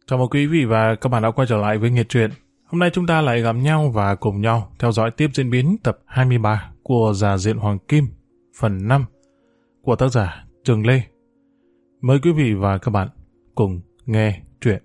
Chào mừng quý vị và các bạn đã quay trở lại với Nghe Truyện. Hôm nay chúng ta lại gặp nhau và cùng nhau theo dõi tiếp diễn biến tập 23 của Già Diện Hoàng Kim, phần 5 của tác giả Trường Lê. Mời quý vị và các bạn cùng nghe truyện.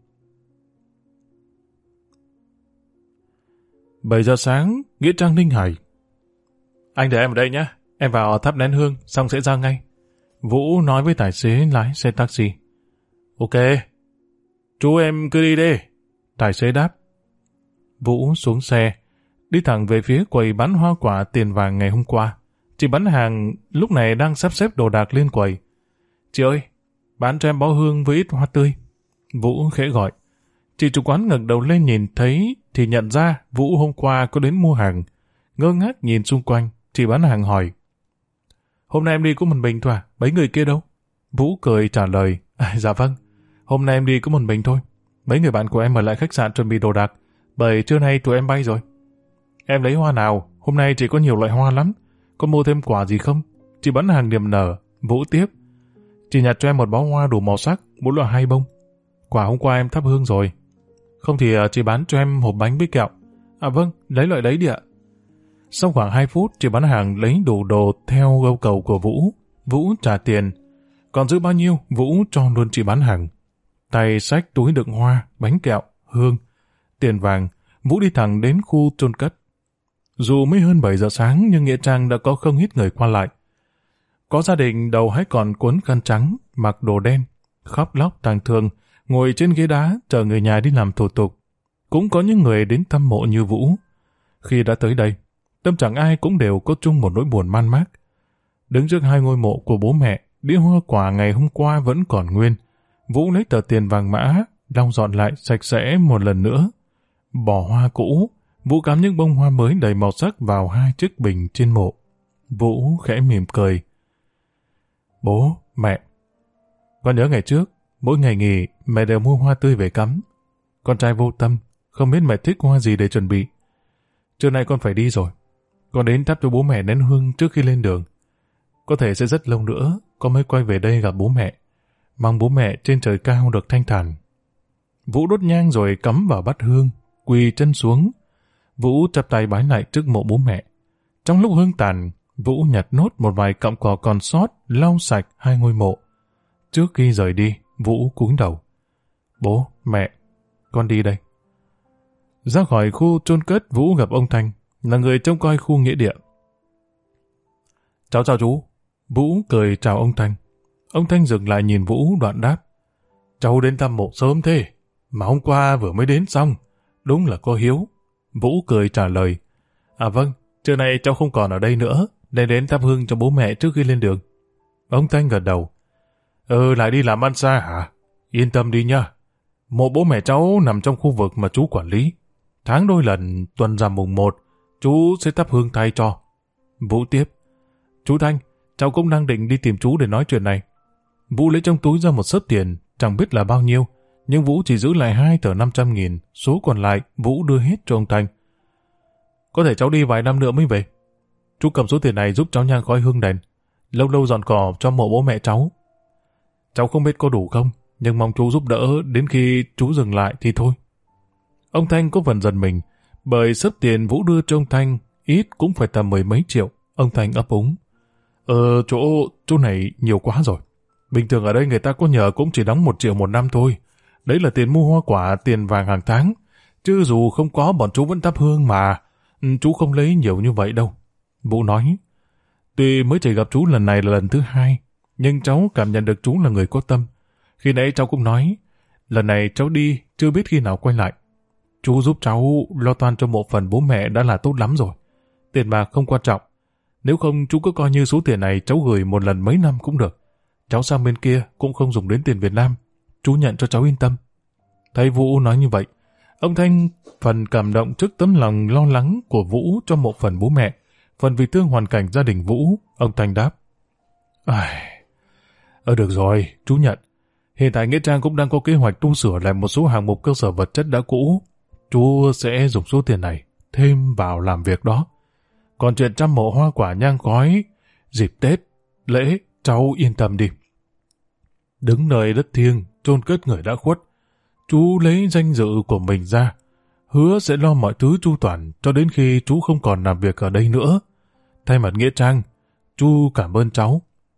7 giờ sáng, Nghĩa Trang Ninh Hải. Anh đợi em ở đây nhé, em vào thắp nén hương xong sẽ ra ngay. Vũ nói với tài xế lái xe taxi. Ok, chú em cứ đi đi, tài xế đáp. Vũ xuống xe, đi thẳng về phía quầy bán hoa quả Tiền Vàng ngày hôm qua. Chị bán hàng lúc này đang sắp xếp đồ đạc lên quầy. Chị ơi, bán cho em bó hương với ít hoa tươi. Vũ khẽ gọi. Chị chủ quán ngẩng đầu lên nhìn thấy thì nhận ra Vũ hôm qua có đến mua hàng. Ngơ ngác nhìn xung quanh, chị bán hàng hỏi. Hôm nay em đi có một mình thôi à? Mấy người kia đâu? Vũ cười trả lời. Dạ vâng, hôm nay em đi có một mình thôi. Mấy người bạn của em ở lại khách sạn chuẩn bị đồ đạc, bởi trưa nay tụi em bay rồi. Em lấy hoa nào? Hôm nay chỉ có nhiều loại hoa lắm. Có mua thêm quả gì không? Chị bán hàng niềm nở. Vũ tiếp. Chị nhặt cho em một bó hoa đủ màu sắc, mỗi loại 2 bông. Quả hôm qua em thắp hương rồi. Không thì chị bán cho em hộp bánh với kẹo. À vâng, lấy loại đấy đi ạ. Sau khoảng 2 phút, chị bán hàng lấy đủ đồ theo yêu cầu của Vũ. Vũ trả tiền. Còn giữ bao nhiêu, Vũ cho luôn chị bán hàng. Tay xách túi đựng hoa, bánh kẹo, hương, tiền vàng, Vũ đi thẳng đến khu chôn cất. Dù mới hơn 7 giờ sáng nhưng nghĩa trang đã có không ít người qua lại. Có gia đình đầu hãy còn cuốn khăn trắng, mặc đồ đen, khóc lóc tang thương, ngồi trên ghế đá chờ người nhà đi làm thủ tục. Cũng có những người đến thăm mộ như Vũ. Khi đã tới đây, tâm trạng ai cũng đều có chung một nỗi buồn man mác. Đứng trước 2 ngôi mộ của bố mẹ, đĩa hoa quả ngày hôm qua vẫn còn nguyên. Vũ lấy tờ tiền vàng mã, lau dọn lại sạch sẽ một lần nữa. Bỏ hoa cũ, Vũ cắm những bông hoa mới đầy màu sắc vào 2 chiếc bình trên mộ. Vũ khẽ mỉm cười. Bố, mẹ, con nhớ ngày trước, mỗi ngày nghỉ mẹ đều mua hoa tươi về cắm. Con trai vô tâm, không biết mẹ thích hoa gì để chuẩn bị. Trưa nay con phải đi rồi. Con đến thắp cho bố mẹ nén hương trước khi lên đường. Có thể sẽ rất lâu nữa, con mới quay về đây gặp bố mẹ. Mong bố mẹ trên trời cao được thanh thản. Vũ đốt nhang rồi cắm vào bát hương, quỳ chân xuống. Vũ chắp tay bái lại trước mộ bố mẹ. Trong lúc hương tàn, Vũ nhặt nốt một vài cọng cỏ còn sót, lau sạch 2 ngôi mộ. Trước khi rời đi, Vũ cúi đầu. Bố, mẹ, con đi đây. Ra khỏi khu chôn cất, Vũ gặp ông Thanh, là người trông coi khu nghĩa địa. Cháu chào chú. Vũ cười chào ông Thanh. Ông Thanh dừng lại nhìn Vũ đoạn đáp. Cháu đến thăm mộ sớm thế, mà hôm qua vừa mới đến xong. Đúng là có hiếu. Vũ cười trả lời. À vâng, trưa nay cháu không còn ở đây nữa, nên đến thắp hương cho bố mẹ trước khi lên đường. Ông Thanh gật đầu. Lại đi làm ăn xa hả? Yên tâm đi nha. Mộ bố mẹ cháu nằm trong khu vực mà chú quản lý. Tháng đôi lần, tuần rằm mùng 1, chú sẽ thắp hương thay cho. Vũ tiếp. Chú Thanh, cháu cũng đang định đi tìm chú để nói chuyện này. Vũ lấy trong túi ra một xớp tiền, chẳng biết là bao nhiêu, nhưng Vũ chỉ giữ lại 2 tờ 500.000, số còn lại Vũ đưa hết cho ông Thanh. Có thể cháu đi vài năm nữa mới về. Chú cầm số tiền này giúp cháu nhang khói hương đèn, lâu lâu dọn cỏ cho mộ bố mẹ cháu. Cháu không biết có đủ không, nhưng mong chú giúp đỡ đến khi chú dừng lại thì thôi. Ông Thanh có phần giận mình, bởi xớp tiền Vũ đưa cho ông Thanh ít cũng phải tầm 10 mấy triệu. Ông Thanh ấp úng. Chỗ này nhiều quá rồi. Bình thường ở đây người ta có nhờ cũng chỉ đóng 1 triệu một năm thôi. Đấy là tiền mua hoa quả, tiền vàng hàng tháng. Chứ dù không có bọn chú vẫn thắp hương mà. Chú không lấy nhiều như vậy đâu. Vũ nói. Tuy mới chỉ gặp chú lần này là lần thứ 2, nhưng cháu cảm nhận được chú là người có tâm. Khi nãy cháu cũng nói, lần này cháu đi chưa biết khi nào quay lại. Chú giúp cháu lo toan cho một phần bố mẹ đã là tốt lắm rồi. Tiền bạc không quan trọng. Nếu không chú cứ coi như số tiền này cháu gửi một lần mấy năm cũng được. Cháu sang bên kia cũng không dùng đến tiền Việt Nam. Chú nhận cho cháu yên tâm. Thấy Vũ nói như vậy, ông Thanh phần cảm động trước tấm lòng lo lắng của Vũ cho một phần bố mẹ, phần vì thương hoàn cảnh gia đình Vũ. Ông Thanh đáp. Được rồi, chú nhận. Hiện tại Nghĩa Trang cũng đang có kế hoạch tu sửa lại một số hạng mục cơ sở vật chất đã cũ. Chú sẽ dùng số tiền này thêm vào làm việc đó. Còn chuyện chăm mộ hoa quả nhang khói, dịp Tết, lễ, cháu yên tâm đi. Đứng nơi đất thiêng, chôn cất người đã khuất, Chú lấy danh dự của mình ra, hứa sẽ lo mọi thứ chu toàn cho đến khi chú không còn làm việc ở đây nữa. Thay mặt nghĩa trang, chú cảm ơn cháu.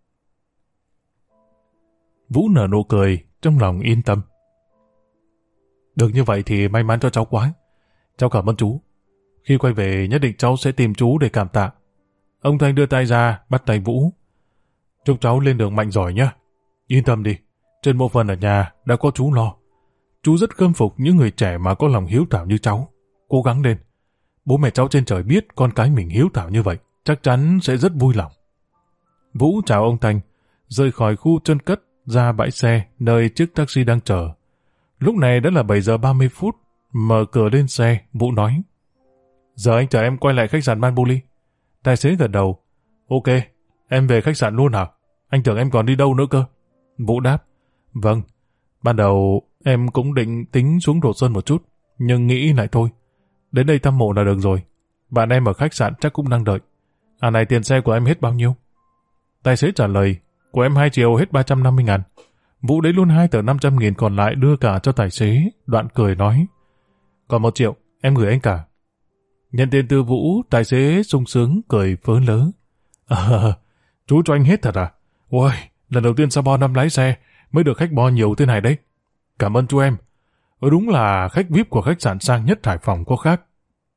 Vũ nở nụ cười, trong lòng yên tâm. Được như vậy thì may mắn cho cháu quá. Cháu cảm ơn chú. Khi quay về nhất định cháu sẽ tìm chú để cảm tạ. Ông Thanh đưa tay ra, bắt tay Vũ. Chúc cháu lên đường mạnh giỏi nhé. Yên tâm đi, trên mộ phần ở nhà đã có chú lo. Chú rất khâm phục những người trẻ mà có lòng hiếu thảo như cháu. Cố gắng lên. Bố mẹ cháu trên trời biết con cái mình hiếu thảo như vậy, chắc chắn sẽ rất vui lòng. Vũ chào ông Thanh, rời khỏi khu chôn cất ra bãi xe nơi chiếc taxi đang chờ. Lúc này đã là 7 giờ 30 phút, mở cửa lên xe, Vũ nói. Giờ anh chờ em quay lại khách sạn Manbuli. Tài xế gật đầu. Ok, em về khách sạn luôn hả? Anh tưởng em còn đi đâu nữa cơ. Vũ đáp. Vâng, ban đầu em cũng định tính xuống Đồ Sơn một chút, nhưng nghĩ lại thôi. Đến đây thăm mộ là được rồi. Bạn em ở khách sạn chắc cũng đang đợi. À này, tiền xe của em hết bao nhiêu? Tài xế trả lời. Của em 2 triệu hết 350.000. Vũ lấy luôn 2 tờ 500.000 còn lại đưa cả cho tài xế, đoạn cười nói. Còn 1 triệu, em gửi anh cả. Nhận tiền từ Vũ, tài xế sung sướng cười phớ lớ. Chú cho anh hết thật à? Ôi, lần đầu tiên sau bao năm lái xe mới được khách bo nhiều thế này đấy. Cảm ơn chú em. Đúng là khách VIP của khách sạn sang nhất Hải Phòng có khác.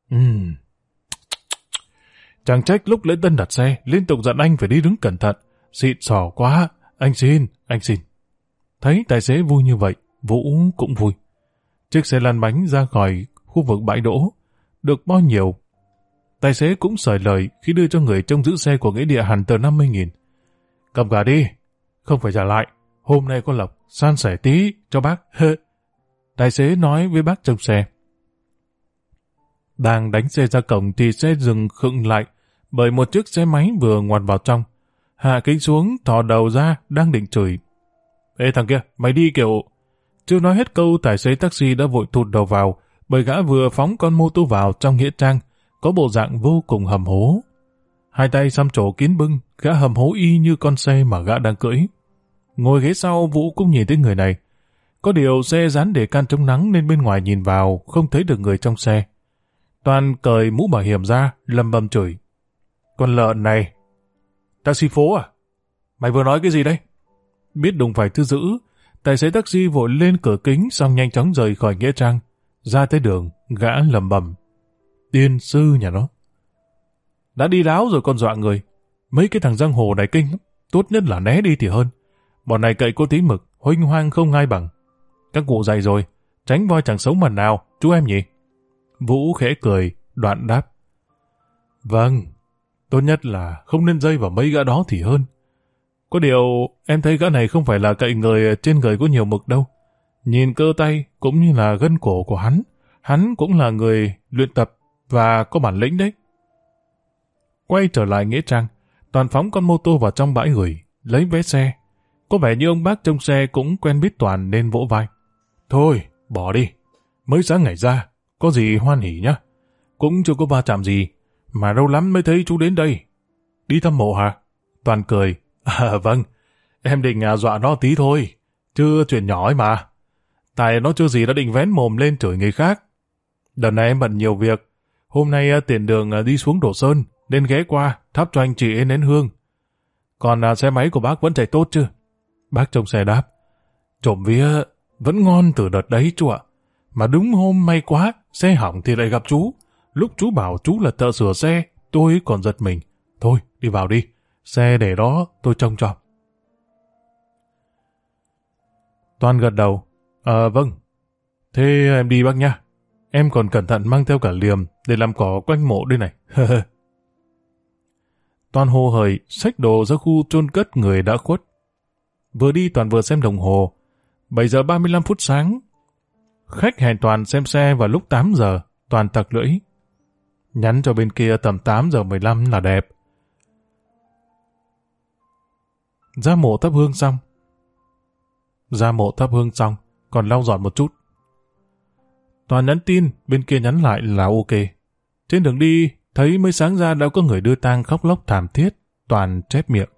Chẳng trách lúc lễ tân đặt xe liên tục dặn anh phải đi đứng cẩn thận. Xịn sò quá, anh xin. Thấy tài xế vui như vậy, Vũ cũng vui. Chiếc xe lăn bánh ra khỏi khu vực bãi đỗ, được bo nhiều. Tài xế cũng sởi lời khi đưa cho người trông giữ xe của nghĩa địa hẳn tờ 50.000. Cầm cả đi, không phải trả lại. Hôm nay con Lộc san sẻ tí cho bác. Tài xế nói với bác trong xe. Đang đánh xe ra cổng thì xe dừng khựng lại bởi một chiếc xe máy vừa ngoặt vào trong. Hạ kính xuống, thò đầu ra, đang định chửi. Ê thằng kia, mày đi kiểu... Chưa nói hết câu, tài xế taxi đã vội thụt đầu vào, bởi gã vừa phóng con mô tô vào trong nghĩa trang, có bộ dạng vô cùng hầm hố. Hai tay xăm trổ kín bưng, gã hầm hố y như con xe mà gã đang cưỡi. Ngồi ghế sau, Vũ cũng nhìn thấy người này. Có điều xe dán để can chống nắng nên bên ngoài nhìn vào không thấy được người trong xe. Toàn cởi mũ bảo hiểm ra, lầm bầm chửi. Con lợn này! Taxi phố à? Mày vừa nói cái gì đấy? Biết đụng phải thứ dữ, tài xế taxi vội lên cửa kính xong nhanh chóng rời khỏi nghĩa trang. Ra tới đường, gã lầm bầm. Tiên sư nhà nó. Đã đi láo rồi còn dọa người. Mấy cái thằng giang hồ này kinh lắm. Tốt nhất là né đi thì hơn. Bọn này cậy có tí mực, huênh hoang không ai bằng. Các cụ dạy rồi, tránh voi chẳng sống mần nào, chú em nhỉ? Vũ khẽ cười, đoạn đáp. Vâng, tốt nhất là không nên dây vào mấy gã đó thì hơn. Có điều, em thấy gã này không phải là cậy người trên người có nhiều mực đâu. Nhìn cơ tay cũng như là gân cổ của hắn cũng là người luyện tập và có bản lĩnh đấy. Quay trở lại nghĩa trang, Toàn phóng con mô tô vào trong bãi gửi, lấy vé xe. Có vẻ như ông bác trong xe cũng quen biết Toàn nên vỗ vai. Thôi, bỏ đi. Mới sáng ngày ra, có gì hoan hỉ nhá. Cũng chưa có va chạm gì, mà lâu lắm mới thấy chú đến đây. Đi thăm mộ hả? Toàn cười. À vâng, em định dọa nó tí thôi, chứ chuyện nhỏ ấy mà. Tại nó chưa gì đã định vén mồm lên chửi người khác. Đợt này em bận nhiều việc, hôm nay tiện đường đi xuống Đồ Sơn, nên ghé qua thắp cho anh chị nén hương. Còn xe máy của bác vẫn chạy tốt chứ? Bác trong xe đáp. Trộm vía vẫn ngon từ đợt đấy chú ạ. Mà đúng hôm may quá, xe hỏng thì lại gặp chú. Lúc chú bảo chú là thợ sửa xe, tôi còn giật mình. Thôi, đi vào đi. Xe để đó, tôi trông cho. Toàn gật đầu. Vâng. Thế em đi bác nha. Em còn cẩn thận mang theo cả liềm để làm cỏ quanh mộ đây này. Toàn hồ hởi, xách đồ ra khu chôn cất người đã khuất. Vừa đi Toàn vừa xem đồng hồ. 7 giờ 35 phút sáng. Khách hẹn Toàn xem xe vào lúc 8 giờ. Toàn tặc lưỡi. Nhắn cho bên kia tầm 8 giờ 15 là đẹp. Ra mộ thắp hương xong. Còn lau dọn một chút. Toàn nhắn tin, bên kia nhắn lại là ok. Trên đường đi, thấy mới sáng ra đã có người đưa tang khóc lóc thảm thiết. Toàn chép miệng.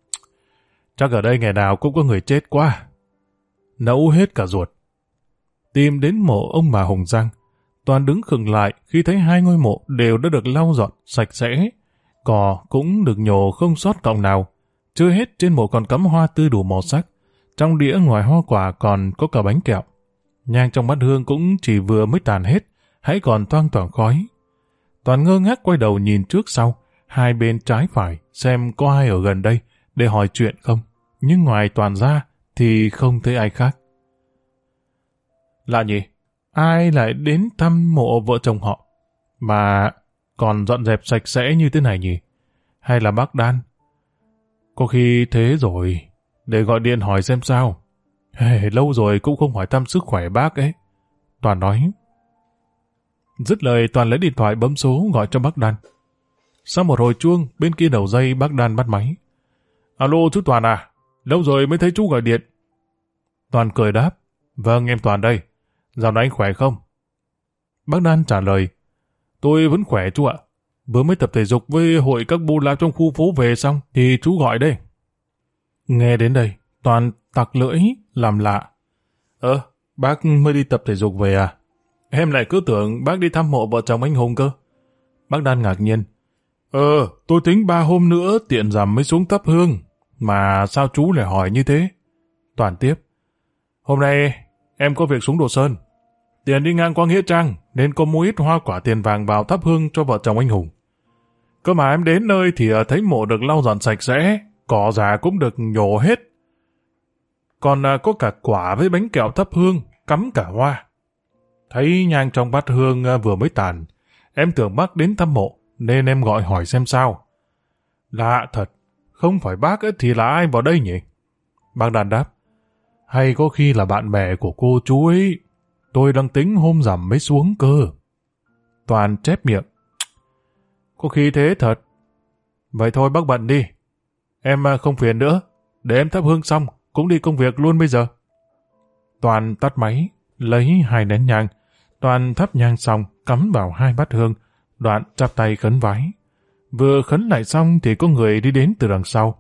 Chắc ở đây ngày nào cũng có người chết quá. Nẫu hết cả ruột. tìm đến mộ ông bà Hồng Giang. Toàn đứng khựng lại khi thấy hai ngôi mộ đều đã được lau dọn sạch sẽ. Cỏ cũng được nhổ không sót cọng nào. Chưa hết, trên mộ còn cắm hoa tươi đủ màu sắc. Trong đĩa ngoài hoa quả còn có cả bánh kẹo. Nhang trong bát hương cũng chỉ vừa mới tàn hết, hãy còn toang toảng khói. Toàn ngơ ngác quay đầu nhìn trước sau, hai bên trái phải, xem có ai ở gần đây để hỏi chuyện không. Nhưng ngoài Toàn ra thì không thấy ai khác. Lạ nhỉ? Ai lại đến thăm mộ vợ chồng họ mà còn dọn dẹp sạch sẽ như thế này nhỉ? Hay là bác Đan? Có khi thế rồi, để gọi điện hỏi xem sao. Lâu rồi cũng không hỏi thăm sức khỏe bác ấy. Toàn nói. Dứt lời, Toàn lấy điện thoại bấm số gọi cho bác Đan. Sau một hồi chuông, bên kia đầu dây bác Đan bắt máy. Alo chú Toàn à, lâu rồi mới thấy chú gọi điện. Toàn cười đáp. Vâng, em Toàn đây. Dạo này anh khỏe không? Bác Đan trả lời. Tôi vẫn khỏe chú ạ. Vừa mới tập thể dục với hội các bu la trong khu phố về xong thì chú gọi đây. Nghe đến đây, Toàn tặc lưỡi, làm lạ. Bác mới đi tập thể dục về à? Em lại cứ tưởng bác đi thăm mộ vợ chồng anh Hùng cơ. Bác Đan ngạc nhiên. Tôi tính 3 hôm nữa tiện rằm mới xuống thắp hương. Mà sao chú lại hỏi như thế? Toàn tiếp. Hôm nay em có việc xuống Đồ Sơn. Tiền đi ngang qua Nghĩa Trang nên có mua ít hoa quả tiền vàng vào thắp hương cho vợ chồng anh Hùng. Cơ mà em đến nơi thì thấy mộ được lau dọn sạch sẽ, cỏ già cũng được nhổ hết. Còn có cả quả với bánh kẹo thắp hương, cắm cả hoa. Thấy nhang trong bát hương vừa mới tàn, em tưởng bác đến thăm mộ, nên em gọi hỏi xem sao. Lạ thật, không phải bác ấy thì là ai vào đây nhỉ? Bác Đan đáp. Hay có khi là bạn bè của cô chú ấy, tôi đang tính hôm rằm mới xuống cơ. Toàn chép miệng. Có khi thế thật. Vậy thôi bác bận đi. Em không phiền nữa, để em thắp hương xong, cũng đi công việc luôn bây giờ. Toàn tắt máy, lấy 2 nén nhang. Toàn thắp nhang xong, cắm vào 2 bát hương, đoạn chắp tay khấn vái. Vừa khấn lại xong thì có người đi đến từ đằng sau.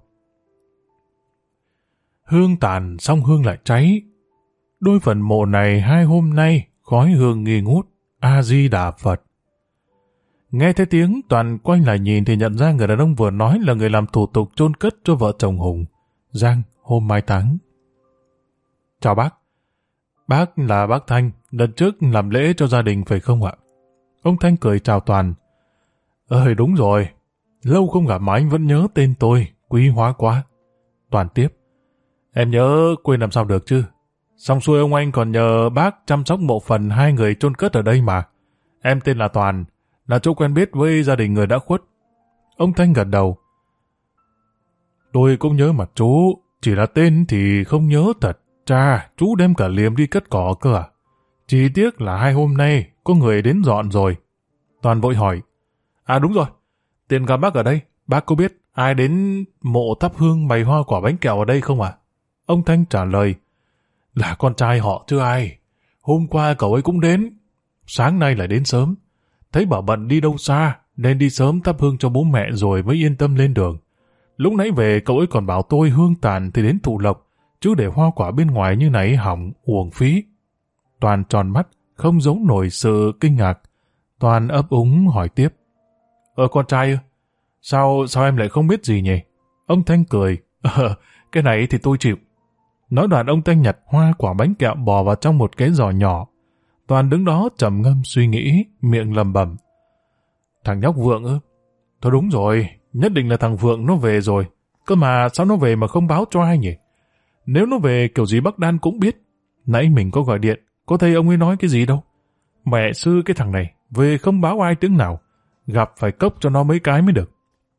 Hương tàn xong hương lại cháy. Đôi phần mộ này 2 hôm nay khói hương nghi ngút. A-di-đà Phật. Nghe thấy tiếng, Toàn quay lại nhìn thì nhận ra người đàn ông vừa nói là người làm thủ tục chôn cất cho vợ chồng Hùng, Giang, hôm mai táng. Chào bác. Bác là bác Thanh, lần trước làm lễ cho gia đình phải không ạ? Ông Thanh cười chào Toàn. Đúng rồi, lâu không gặp mà anh vẫn nhớ tên tôi, quý hóa quá. Toàn tiếp. Em nhớ quên làm sao được chứ. Xong xuôi ông anh còn nhờ bác chăm sóc mộ phần 2 người chôn cất ở đây mà. Em tên là Toàn, là chỗ quen biết với gia đình người đã khuất. Ông Thanh gật đầu. Tôi cũng nhớ mặt chú, chỉ là tên thì không nhớ thật. Chà, chú đem cả liềm đi cất cỏ cơ à? Chỉ tiếc là 2 hôm nay có người đến dọn rồi. Toàn vội hỏi. À đúng rồi, tiền gặp bác ở đây, bác có biết ai đến mộ thắp hương bày hoa quả bánh kẹo ở đây không ạ? Ông Thanh trả lời. Là con trai họ chứ ai. Hôm qua cậu ấy cũng đến. Sáng nay lại đến sớm. Thấy bảo bận đi đâu xa, nên đi sớm thắp hương cho bố mẹ rồi mới yên tâm lên đường. Lúc nãy về cậu ấy còn bảo tôi hương tàn thì đến thụ lộc, chứ để hoa quả bên ngoài như này hỏng, uổng phí. Toàn tròn mắt, không giấu nổi sự kinh ngạc. Toàn ấp úng hỏi tiếp. Con trai ư? Sao em lại không biết gì nhỉ? Ông Thanh cười. Cái này thì tôi chịu. Nói đoạn ông Thanh nhặt hoa quả bánh kẹo bò vào trong một cái giỏ nhỏ. Toàn đứng đó trầm ngâm suy nghĩ, miệng lầm bầm. Thằng nhóc Vượng ư? Thôi đúng rồi, nhất định là thằng Vượng nó về rồi. Cơ mà sao nó về mà không báo cho ai nhỉ? Nếu nó về kiểu gì bác Đan cũng biết. Nãy mình có gọi điện, có thấy ông ấy nói cái gì đâu. Mẹ sư cái thằng này, về không báo ai tiếng nào. Gặp phải cốc cho nó mấy cái mới được.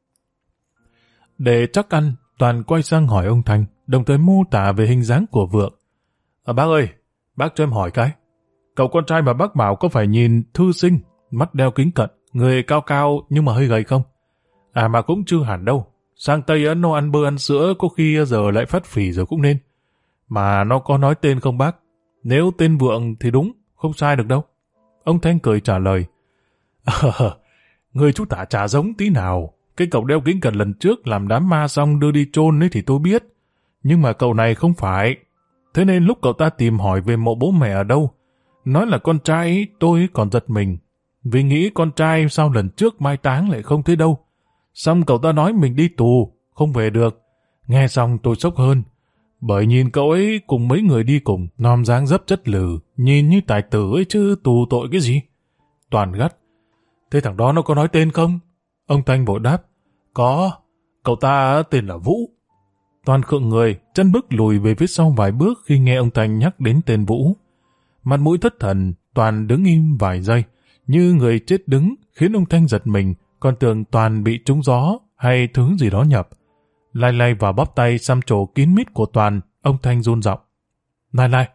Để chắc ăn, Toàn quay sang hỏi ông Thanh, đồng thời mô tả về hình dáng của Vượng. Bác ơi, bác cho em hỏi cái. Cậu con trai mà bác bảo có phải nhìn thư sinh, mắt đeo kính cận, người cao cao nhưng mà hơi gầy không? À mà cũng chưa hẳn đâu. Sang Tây Ấn nó ăn bơ ăn sữa có khi giờ lại phát phì rồi cũng nên. Mà nó có nói tên không bác? Nếu tên Vượng thì đúng, không sai được đâu. Ông Thanh cười trả lời. Người chú tả chả giống tí nào. Cái cậu đeo kính cận lần trước làm đám ma xong đưa đi chôn ấy thì tôi biết. Nhưng mà cậu này không phải. Thế nên lúc cậu ta tìm hỏi về mộ bố mẹ ở đâu, Nói là con trai ấy, tôi còn giật mình. Vì nghĩ con trai sao lần trước mai táng lại không thấy đâu. Xong cậu ta nói mình đi tù, không về được. Nghe xong tôi sốc hơn. Bởi nhìn cậu ấy cùng mấy người đi cùng, nom dáng dấp chất lừ, nhìn như tài tử ấy chứ tù tội cái gì. Toàn gắt. Thế thằng đó nó có nói tên không? Ông Thanh vội đáp. Có, cậu ta tên là Vũ. Toàn khựng người, chân bước lùi về phía sau vài bước khi nghe ông Thanh nhắc đến tên Vũ. Mặt mũi thất thần, Toàn đứng im vài giây, như người chết đứng, khiến ông Thanh giật mình, còn tưởng Toàn bị trúng gió hay thứ gì đó nhập. Lai lai vào bóp tay xăm trổ kín mít của Toàn, ông Thanh run giọng. Lai lai,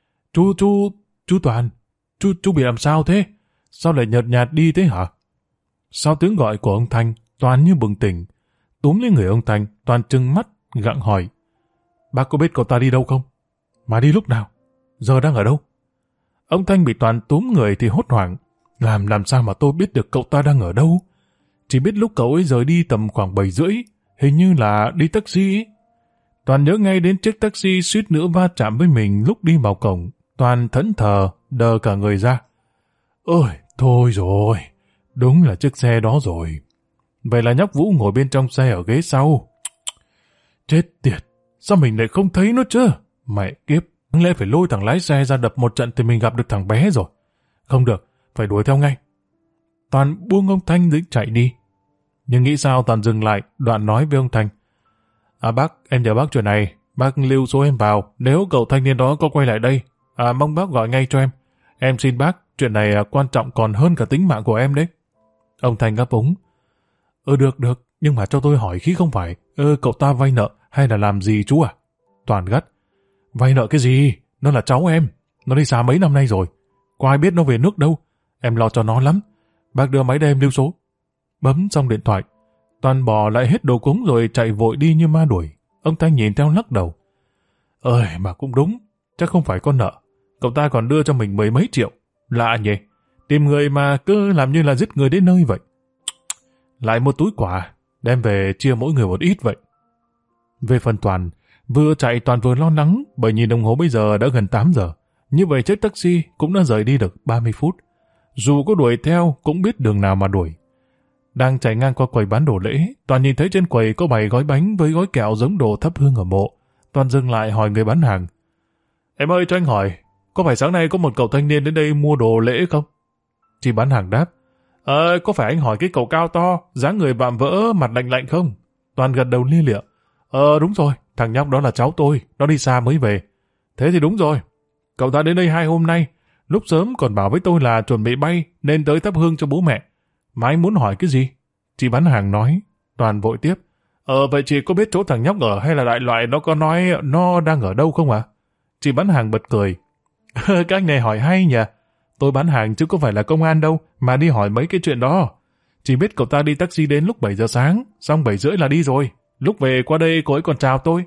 chú Toàn, chú bị làm sao thế? Sao lại nhợt nhạt đi thế hả? Sau tiếng gọi của ông Thanh, Toàn như bừng tỉnh. Túm lấy người ông Thanh, Toàn trừng mắt, gặng hỏi. Bác có biết cậu ta đi đâu không? Mà đi lúc nào? Giờ đang ở đâu? Ông Thanh bị Toàn túm người thì hốt hoảng. Làm sao mà tôi biết được cậu ta đang ở đâu? Chỉ biết lúc cậu ấy rời đi tầm khoảng 7:30, hình như là đi taxi ấy. Toàn nhớ ngay đến chiếc taxi suýt nữa va chạm với mình lúc đi vào cổng. Toàn thẫn thờ, đờ cả người ra. Ôi, thôi rồi, đúng là chiếc xe đó rồi. Vậy là nhóc Vũ ngồi bên trong xe ở ghế sau. Chết tiệt, sao mình lại không thấy nó chứ? Mẹ kiếp, lẽ phải lôi thằng lái xe ra đập một trận thì mình gặp được thằng bé rồi. Không được, phải đuổi theo ngay. Toàn buông ông Thanh định chạy đi. Nhưng nghĩ sao Toàn dừng lại, đoạn nói với ông Thanh. Bác, em nhờ bác chuyện này, bác lưu số em vào, nếu cậu thanh niên đó có quay lại đây, mong bác gọi ngay cho em. Em xin bác, chuyện này quan trọng còn hơn cả tính mạng của em đấy. Ông Thanh gấp úng. Được, nhưng mà cho tôi hỏi khi không phải, cậu ta vay nợ hay là làm gì chú à? Toàn gắt. Vay nợ cái gì? Nó là cháu em, nó đi xa mấy năm nay rồi. Có ai biết nó về nước đâu, em lo cho nó lắm. Bác đưa máy đây em lưu số. Bấm xong điện thoại, Toàn bỏ lại hết đồ cúng rồi chạy vội đi như ma đuổi. Ông ta nhìn theo lắc đầu. Mà cũng đúng, chắc không phải con nợ. Cậu ta còn đưa cho mình 10 mấy triệu. Lạ nhỉ, tìm người mà cứ làm như là giết người đến nơi vậy. Lại một túi quà, đem về chia mỗi người một ít vậy. Về phần Toàn, vừa chạy Toàn vừa lo lắng bởi nhìn đồng hồ bây giờ đã gần 8 giờ. Như vậy chiếc taxi cũng đã rời đi được 30 phút. Dù có đuổi theo cũng biết đường nào mà đuổi. Đang chạy ngang qua quầy bán đồ lễ, Toàn nhìn thấy trên quầy có bày gói bánh với gói kẹo giống đồ thắp hương ở mộ. Toàn dừng lại hỏi người bán hàng. Em ơi cho anh hỏi, có phải sáng nay có một cậu thanh niên đến đây mua đồ lễ không? Chị bán hàng đáp. Có phải anh hỏi cái cậu cao to, dáng người vạm vỡ, mặt lạnh lạnh không? Toàn gật đầu lia lịa. Đúng rồi, thằng nhóc đó là cháu tôi, nó đi xa mới về. Thế thì đúng rồi. Cậu ta đến đây 2 hôm nay, lúc sớm còn bảo với tôi là chuẩn bị bay nên tới thắp hương cho bố mẹ. Mà anh muốn hỏi cái gì? Chị bán hàng nói. Toàn vội tiếp. Vậy chị có biết chỗ thằng nhóc ở hay là đại loại nó có nói nó đang ở đâu không ạ? Chị bán hàng bật cười. Các anh này hỏi hay nhỉ? Tôi bán hàng chứ có phải là công an đâu mà đi hỏi mấy cái chuyện đó. Chỉ biết cậu ta đi taxi đến lúc 7 giờ sáng, xong 7:30 là đi rồi. Lúc về qua đây cô ấy còn chào tôi.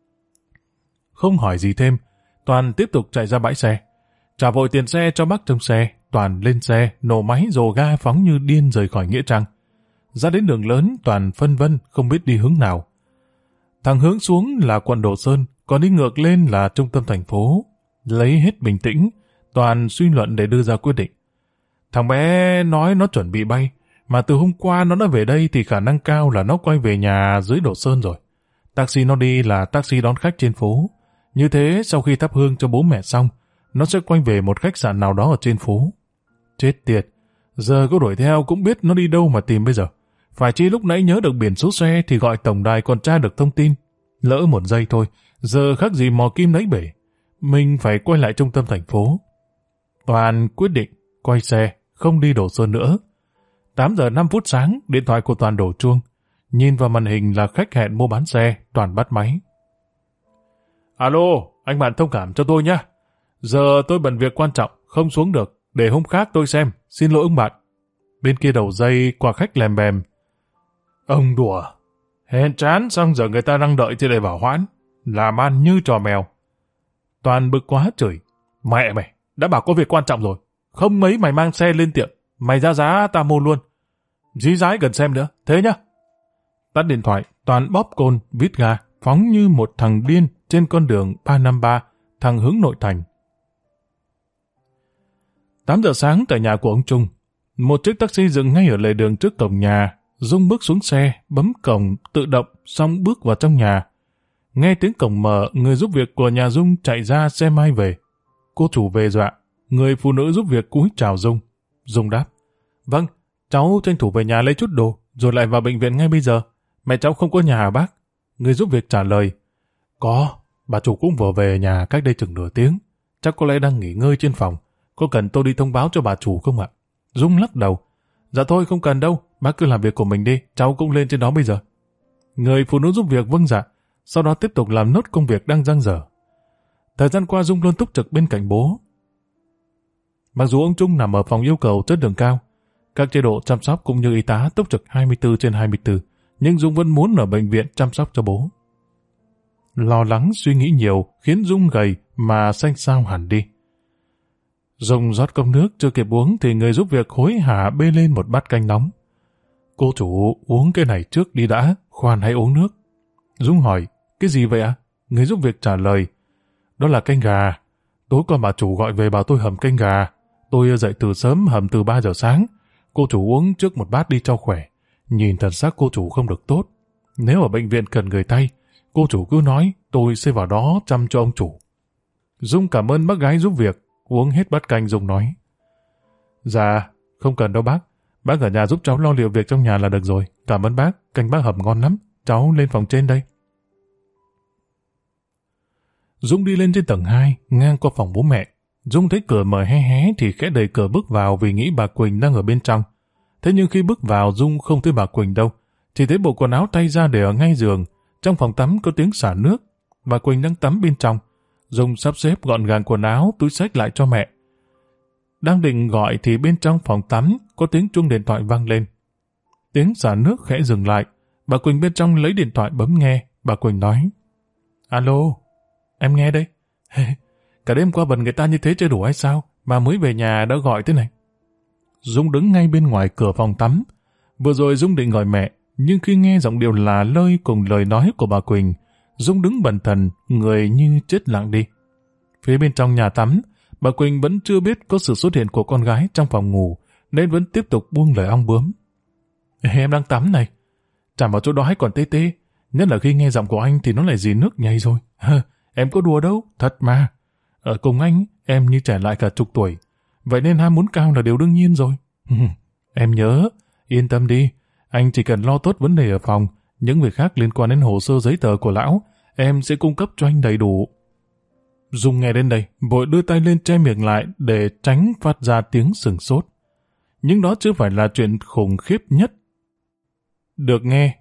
Không hỏi gì thêm, Toàn tiếp tục chạy ra bãi xe. Trả vội tiền xe cho bác trong xe, Toàn lên xe, nổ máy rồ ga phóng như điên rời khỏi Nghĩa Trang. Ra đến đường lớn, Toàn phân vân không biết đi hướng nào. Thằng hướng xuống là quận Đồ Sơn, còn đi ngược lên là trung tâm thành phố. Lấy hết bình tĩnh, Toàn suy luận để đưa ra quyết định. Thằng bé nói nó chuẩn bị bay, mà từ hôm qua nó đã về đây thì khả năng cao là nó quay về nhà dưới Đồ Sơn rồi. Taxi nó đi là taxi đón khách trên phố. Như thế sau khi thắp hương cho bố mẹ xong, nó sẽ quay về một khách sạn nào đó ở trên phố. Chết tiệt, giờ có đuổi theo cũng biết nó đi đâu mà tìm bây giờ. Phải chi lúc nãy nhớ được biển số xe thì gọi tổng đài còn tra được thông tin. Lỡ một giây thôi, giờ khác gì mò kim nấy bể. Mình phải quay lại trung tâm thành phố. Toàn quyết định quay xe, không đi Đồ Sơn nữa. 8 giờ 5 phút sáng, điện thoại của Toàn đổ chuông. Nhìn vào màn hình là khách hẹn mua bán xe, Toàn bắt máy. Alo, anh bạn thông cảm cho tôi nhé. Giờ tôi bận việc quan trọng, không xuống được. Để hôm khác tôi xem, xin lỗi ông bạn. Bên kia đầu dây, qua khách lèm bèm. Ông đùa. Hèn chán xong giờ người ta đang đợi thì lại bảo hoãn. Làm ăn như trò mèo. Toàn bực quá chửi. Mẹ mày, đã bảo có việc quan trọng rồi. Không mấy mày mang xe lên tiệm. Mày ra giá ta mua luôn. Dí dái gần xem nữa, thế nhá. Tắt điện thoại, Toàn bóp côn, vít ga, phóng như một thằng điên trên con đường 353, thằng hướng nội thành. 8 giờ sáng tại nhà của ông Trung, một chiếc taxi dừng ngay ở lề đường trước cổng nhà. Dung bước xuống xe, bấm cổng tự động, xong bước vào trong nhà. Nghe tiếng cổng mở, người giúp việc của nhà Dung chạy ra xe mai về. Cô chủ về dọa, người phụ nữ giúp việc cúi chào Dung. Dung đáp, vâng, cháu tranh thủ về nhà lấy chút đồ, rồi lại vào bệnh viện ngay bây giờ. Mẹ cháu không có nhà hả bác? Người giúp việc trả lời, có, bà chủ cũng vừa về nhà cách đây chừng nửa tiếng. Chắc có lẽ đang nghỉ ngơi trên phòng. Có cần tôi đi thông báo cho bà chủ không ạ? Dung lắc đầu, dạ thôi không cần đâu, bác cứ làm việc của mình đi, cháu cũng lên trên đó bây giờ. Người phụ nữ giúp việc vâng dạ, sau đó tiếp tục làm nốt công việc đang dang dở. Thời gian qua Dung luôn túc trực bên cạnh bố. Mặc dù ông Trung nằm ở phòng yêu cầu chất lượng cao, các chế độ chăm sóc cũng như y tá túc trực 24/24, nhưng Dung vẫn muốn ở bệnh viện chăm sóc cho bố. Lo lắng suy nghĩ nhiều khiến Dung gầy mà xanh xao hẳn đi. Dung rót cốc nước chưa kịp uống thì người giúp việc hối hả bê lên một bát canh nóng. Cô chủ uống cái này trước đi đã, khoan hãy uống nước. Dung hỏi, cái gì vậy ạ? Người giúp việc trả lời, đó là canh gà. Tối qua bà chủ gọi về bảo tôi hầm canh gà. Tôi dậy từ sớm hầm từ 3 giờ sáng. Cô chủ uống trước một bát đi cho khỏe. Nhìn thần sắc cô chủ không được tốt. Nếu ở bệnh viện cần người tay, cô chủ cứ nói tôi sẽ vào đó chăm cho ông chủ. Dung cảm ơn bác gái giúp việc. Uống hết bát canh Dung nói, dạ, không cần đâu bác. Bác ở nhà giúp cháu lo liệu việc trong nhà là được rồi. Cảm ơn bác, canh bác hầm ngon lắm. Cháu lên phòng trên đây. Dung đi lên trên tầng 2, ngang qua phòng bố mẹ. Dung thấy cửa mở hé hé thì khẽ đẩy cửa bước vào vì nghĩ bà Quỳnh đang ở bên trong. Thế nhưng khi bước vào Dung không thấy bà Quỳnh đâu. Chỉ thấy bộ quần áo tay ra để ở ngay giường. Trong phòng tắm có tiếng xả nước. Bà Quỳnh đang tắm bên trong. Dung sắp xếp gọn gàng quần áo, túi xách lại cho mẹ. Đang định gọi thì bên trong phòng tắm có tiếng chuông điện thoại vang lên. Tiếng xả nước khẽ dừng lại. Bà Quỳnh bên trong lấy điện thoại bấm nghe. Bà Quỳnh nói, alo, em nghe đây. Cả đêm qua bận người ta như thế chưa đủ hay sao mà mới về nhà đã gọi thế này. Dung đứng ngay bên ngoài cửa phòng tắm. Vừa rồi Dung định gọi mẹ, nhưng khi nghe giọng điệu là lơi cùng lời nói của bà Quỳnh, Dung đứng bần thần, người như chết lặng đi. Phía bên trong nhà tắm, bà Quỳnh vẫn chưa biết có sự xuất hiện của con gái trong phòng ngủ, nên vẫn tiếp tục buông lời ong bướm. Em đang tắm này. Chạm vào chỗ đó hay còn tê tê. Nhất là khi nghe giọng của anh thì nó lại dì nước nhây rồi. Em có đùa đâu, thật mà. Ở cùng anh, em như trẻ lại cả chục tuổi. Vậy nên ham muốn cao là điều đương nhiên rồi. Em nhớ, yên tâm đi. Anh chỉ cần lo tốt vấn đề ở phòng. Những việc khác liên quan đến hồ sơ giấy tờ của lão, em sẽ cung cấp cho anh đầy đủ. Dung nghe đến đây, vội đưa tay lên che miệng lại để tránh phát ra tiếng sừng sốt. Nhưng đó chưa phải là chuyện khủng khiếp nhất được nghe.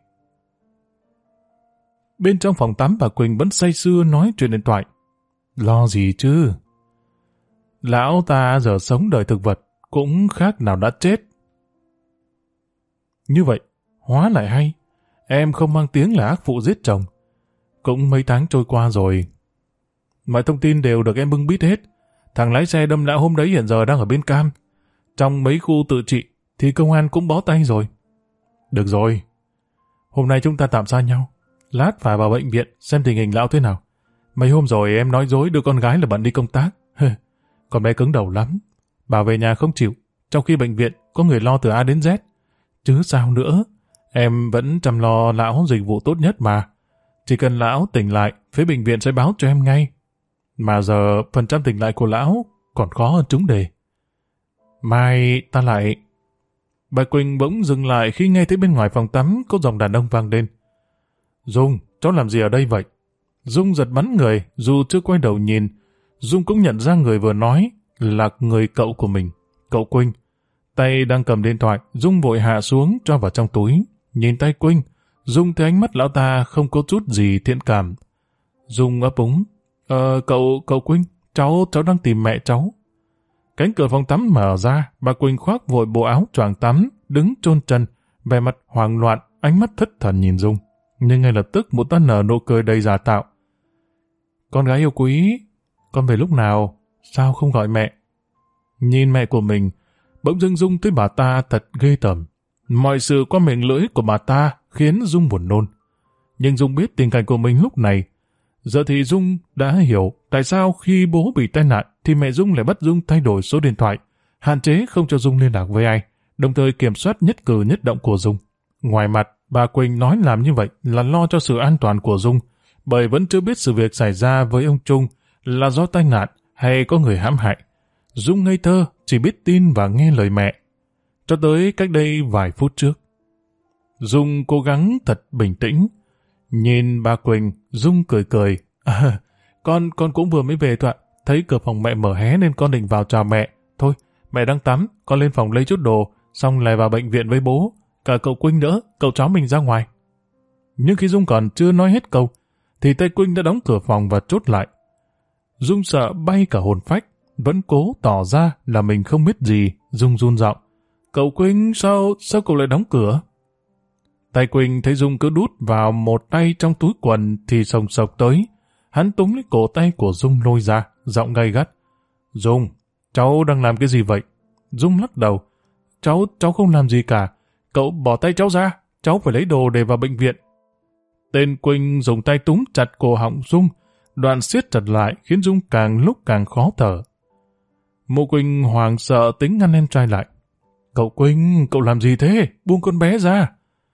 Bên trong phòng tắm bà Quỳnh vẫn say sưa nói chuyện điện thoại. Lo gì chứ? Lão ta giờ sống đời thực vật, cũng khác nào đã chết. Như vậy, hóa lại hay. Em không mang tiếng là ác phụ giết chồng. Cũng mấy tháng trôi qua rồi. Mọi thông tin đều được em bưng bít hết. Thằng lái xe đâm lão hôm đấy hiện giờ đang ở bên Cam. Trong mấy khu tự trị thì công an cũng bó tay rồi. Được rồi. Hôm nay chúng ta tạm xa nhau. Lát phải vào bệnh viện xem tình hình lão thế nào. Mấy hôm rồi em nói dối đưa con gái là bận đi công tác. Con bé cứng đầu lắm. Bảo về nhà không chịu. Trong khi bệnh viện có người lo từ A đến Z. Chứ sao nữa. Em vẫn chăm lo lão dịch vụ tốt nhất mà. Chỉ cần lão tỉnh lại, phía bệnh viện sẽ báo cho em ngay. Mà giờ phần trăm tỉnh lại của lão còn khó hơn trúng đề. Mai ta lại... Bà Quỳnh bỗng dừng lại khi nghe thấy bên ngoài phòng tắm có giọng đàn ông vang lên. Dung, cháu làm gì ở đây vậy? Dung giật bắn người, dù chưa quay đầu nhìn. Dung cũng nhận ra người vừa nói là người cậu của mình, cậu Quỳnh. Tay đang cầm điện thoại, Dung vội hạ xuống cho vào trong túi. Nhìn tay Quỳnh, Dung thấy ánh mắt lão ta không có chút gì thiện cảm. Dung ấp úng. Cậu Quỳnh, cháu đang tìm mẹ cháu. Cánh cửa phòng tắm mở ra, bà Quỳnh khoác vội bộ áo choàng tắm, đứng chôn chân, vẻ mặt hoảng loạn, ánh mắt thất thần nhìn Dung. Nhưng ngay lập tức một ta nở nụ cười đầy giả tạo. Con gái yêu quý, con về lúc nào? Sao không gọi mẹ? Nhìn mẹ của mình, bỗng dưng Dung thấy bà ta thật ghê tởm. Mọi sự qua miệng lưỡi của bà ta khiến Dung buồn nôn. Nhưng Dung biết tình cảnh của mình lúc này. Giờ thì Dung đã hiểu tại sao khi bố bị tai nạn thì mẹ Dung lại bắt Dung thay đổi số điện thoại. hạn chế không cho Dung liên lạc với ai, đồng thời kiểm soát nhất cử nhất động của Dung. Ngoài mặt, bà Quỳnh nói làm như vậy là lo cho sự an toàn của Dung, bởi vẫn chưa biết sự việc xảy ra với ông Trung là do tai nạn hay có người hãm hại. Dung ngây thơ, chỉ biết tin và nghe lời mẹ. Cho tới cách đây vài phút trước. Dung cố gắng thật bình tĩnh. Nhìn bà Quỳnh, Dung cười cười. Con cũng vừa mới về thôi ạ. Thấy cửa phòng mẹ mở hé nên con định vào chào mẹ. Thôi, mẹ đang tắm, con lên phòng lấy chút đồ, xong lại vào bệnh viện với bố. Cả cậu Quynh nữa, cậu cháu mình ra ngoài. Nhưng khi Dung còn chưa nói hết câu, thì tay Quynh đã đóng cửa phòng và chốt lại. Dung sợ bay cả hồn phách, vẫn cố tỏ ra là mình không biết gì. Dung run giọng. Cậu Quynh, sao cậu lại đóng cửa? Tay Quynh thấy Dung cứ đút vào một tay trong túi quần thì sồng sộc tới. Hắn túm lấy cổ tay của Dung lôi ra, giọng gay gắt. Dung, cháu đang làm cái gì vậy? Dung lắc đầu. Cháu không làm gì cả. Cậu bỏ tay cháu ra, cháu phải lấy đồ để vào bệnh viện. Tên Quynh dùng tay túm chặt cổ họng Dung, đoạn siết chặt lại khiến Dung càng lúc càng khó thở. Mụ Quynh hoảng sợ tính ngăn em trai lại. Cậu Quynh, cậu làm gì thế? Buông con bé ra.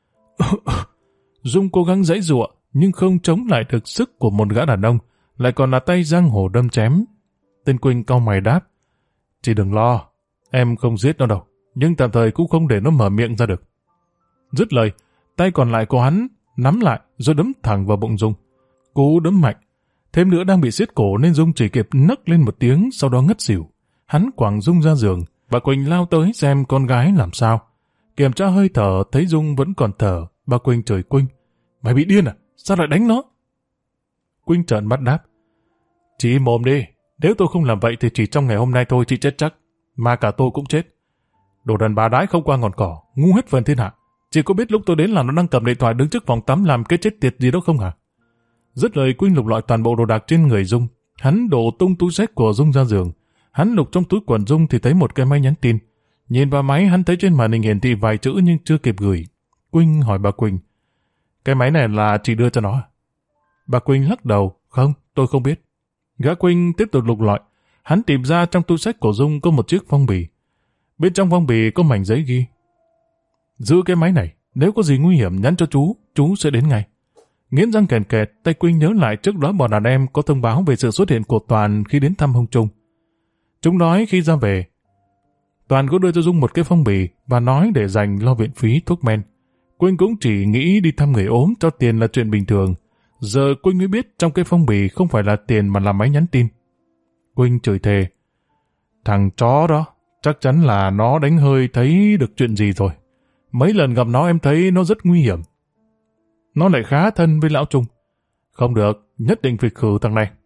Dung cố gắng giãy giụa nhưng không chống lại được sức của một gã đàn ông, lại còn là tay giang hồ đâm chém. Tên Quynh cau mày đáp. Chị đừng lo, em không giết nó đâu, nhưng tạm thời cũng không để nó mở miệng ra được. Dứt lời, tay còn lại của hắn nắm lại rồi đấm thẳng vào bụng Dung. Cú đấm mạnh, thêm nữa đang bị siết cổ nên Dung chỉ kịp nấc lên một tiếng, sau đó ngất xỉu. Hắn quẳng Dung ra giường, bà Quỳnh lao tới xem con gái làm sao. Kiểm tra hơi thở, thấy Dung vẫn còn thở. Bà Quỳnh chửi Quynh. Mày bị điên à? Sao lại đánh nó? Quynh trợn mắt đáp. Chị im mồm đi. Nếu tôi không làm vậy thì chỉ trong ngày hôm nay thôi chị chết chắc. Mà cả tôi cũng chết. Đồ đàn bà đái không qua ngọn cỏ, ngu hết phần thiên hạ. Chị có biết lúc tôi đến là nó đang cầm điện thoại đứng trước phòng tắm làm cái chết tiệt gì đó không hả? Dứt lời, Quynh lục lọi toàn bộ đồ đạc trên người Dung. Hắn đổ tung túi xách của Dung ra giường. Hắn lục trong túi quần Dung thì thấy một cái máy nhắn tin. Nhìn vào máy, hắn thấy trên màn hình hiển thị vài chữ nhưng chưa kịp gửi. Quynh hỏi bà Quỳnh. Cái máy này là chị đưa cho nó à? Bà Quỳnh lắc đầu. Không, tôi không biết. Gã Quynh tiếp tục lục lọi. Hắn tìm ra trong túi xách của Dung có một chiếc phong bì. Bên trong phong bì có mảnh giấy ghi. Giữ cái máy này, nếu có gì nguy hiểm nhắn cho chú sẽ đến ngay. Nghiến răng kèn kẹt, tay Quynh nhớ lại trước đó bọn đàn em có thông báo về sự xuất hiện của Toàn khi đến thăm ông Trung. Chúng nói khi ra về, Toàn có đưa cho Dung một cái phong bì và nói để dành lo viện phí thuốc men. Quynh cũng chỉ nghĩ đi thăm người ốm cho tiền là chuyện bình thường. Giờ Quynh mới biết trong cái phong bì không phải là tiền mà là máy nhắn tin. Quynh chửi thề. Thằng chó đó, chắc chắn là nó đánh hơi thấy được chuyện gì rồi. Mấy lần gặp nó em thấy nó rất nguy hiểm. Nó lại khá thân với lão Trung. Không được, nhất định phải khử thằng này.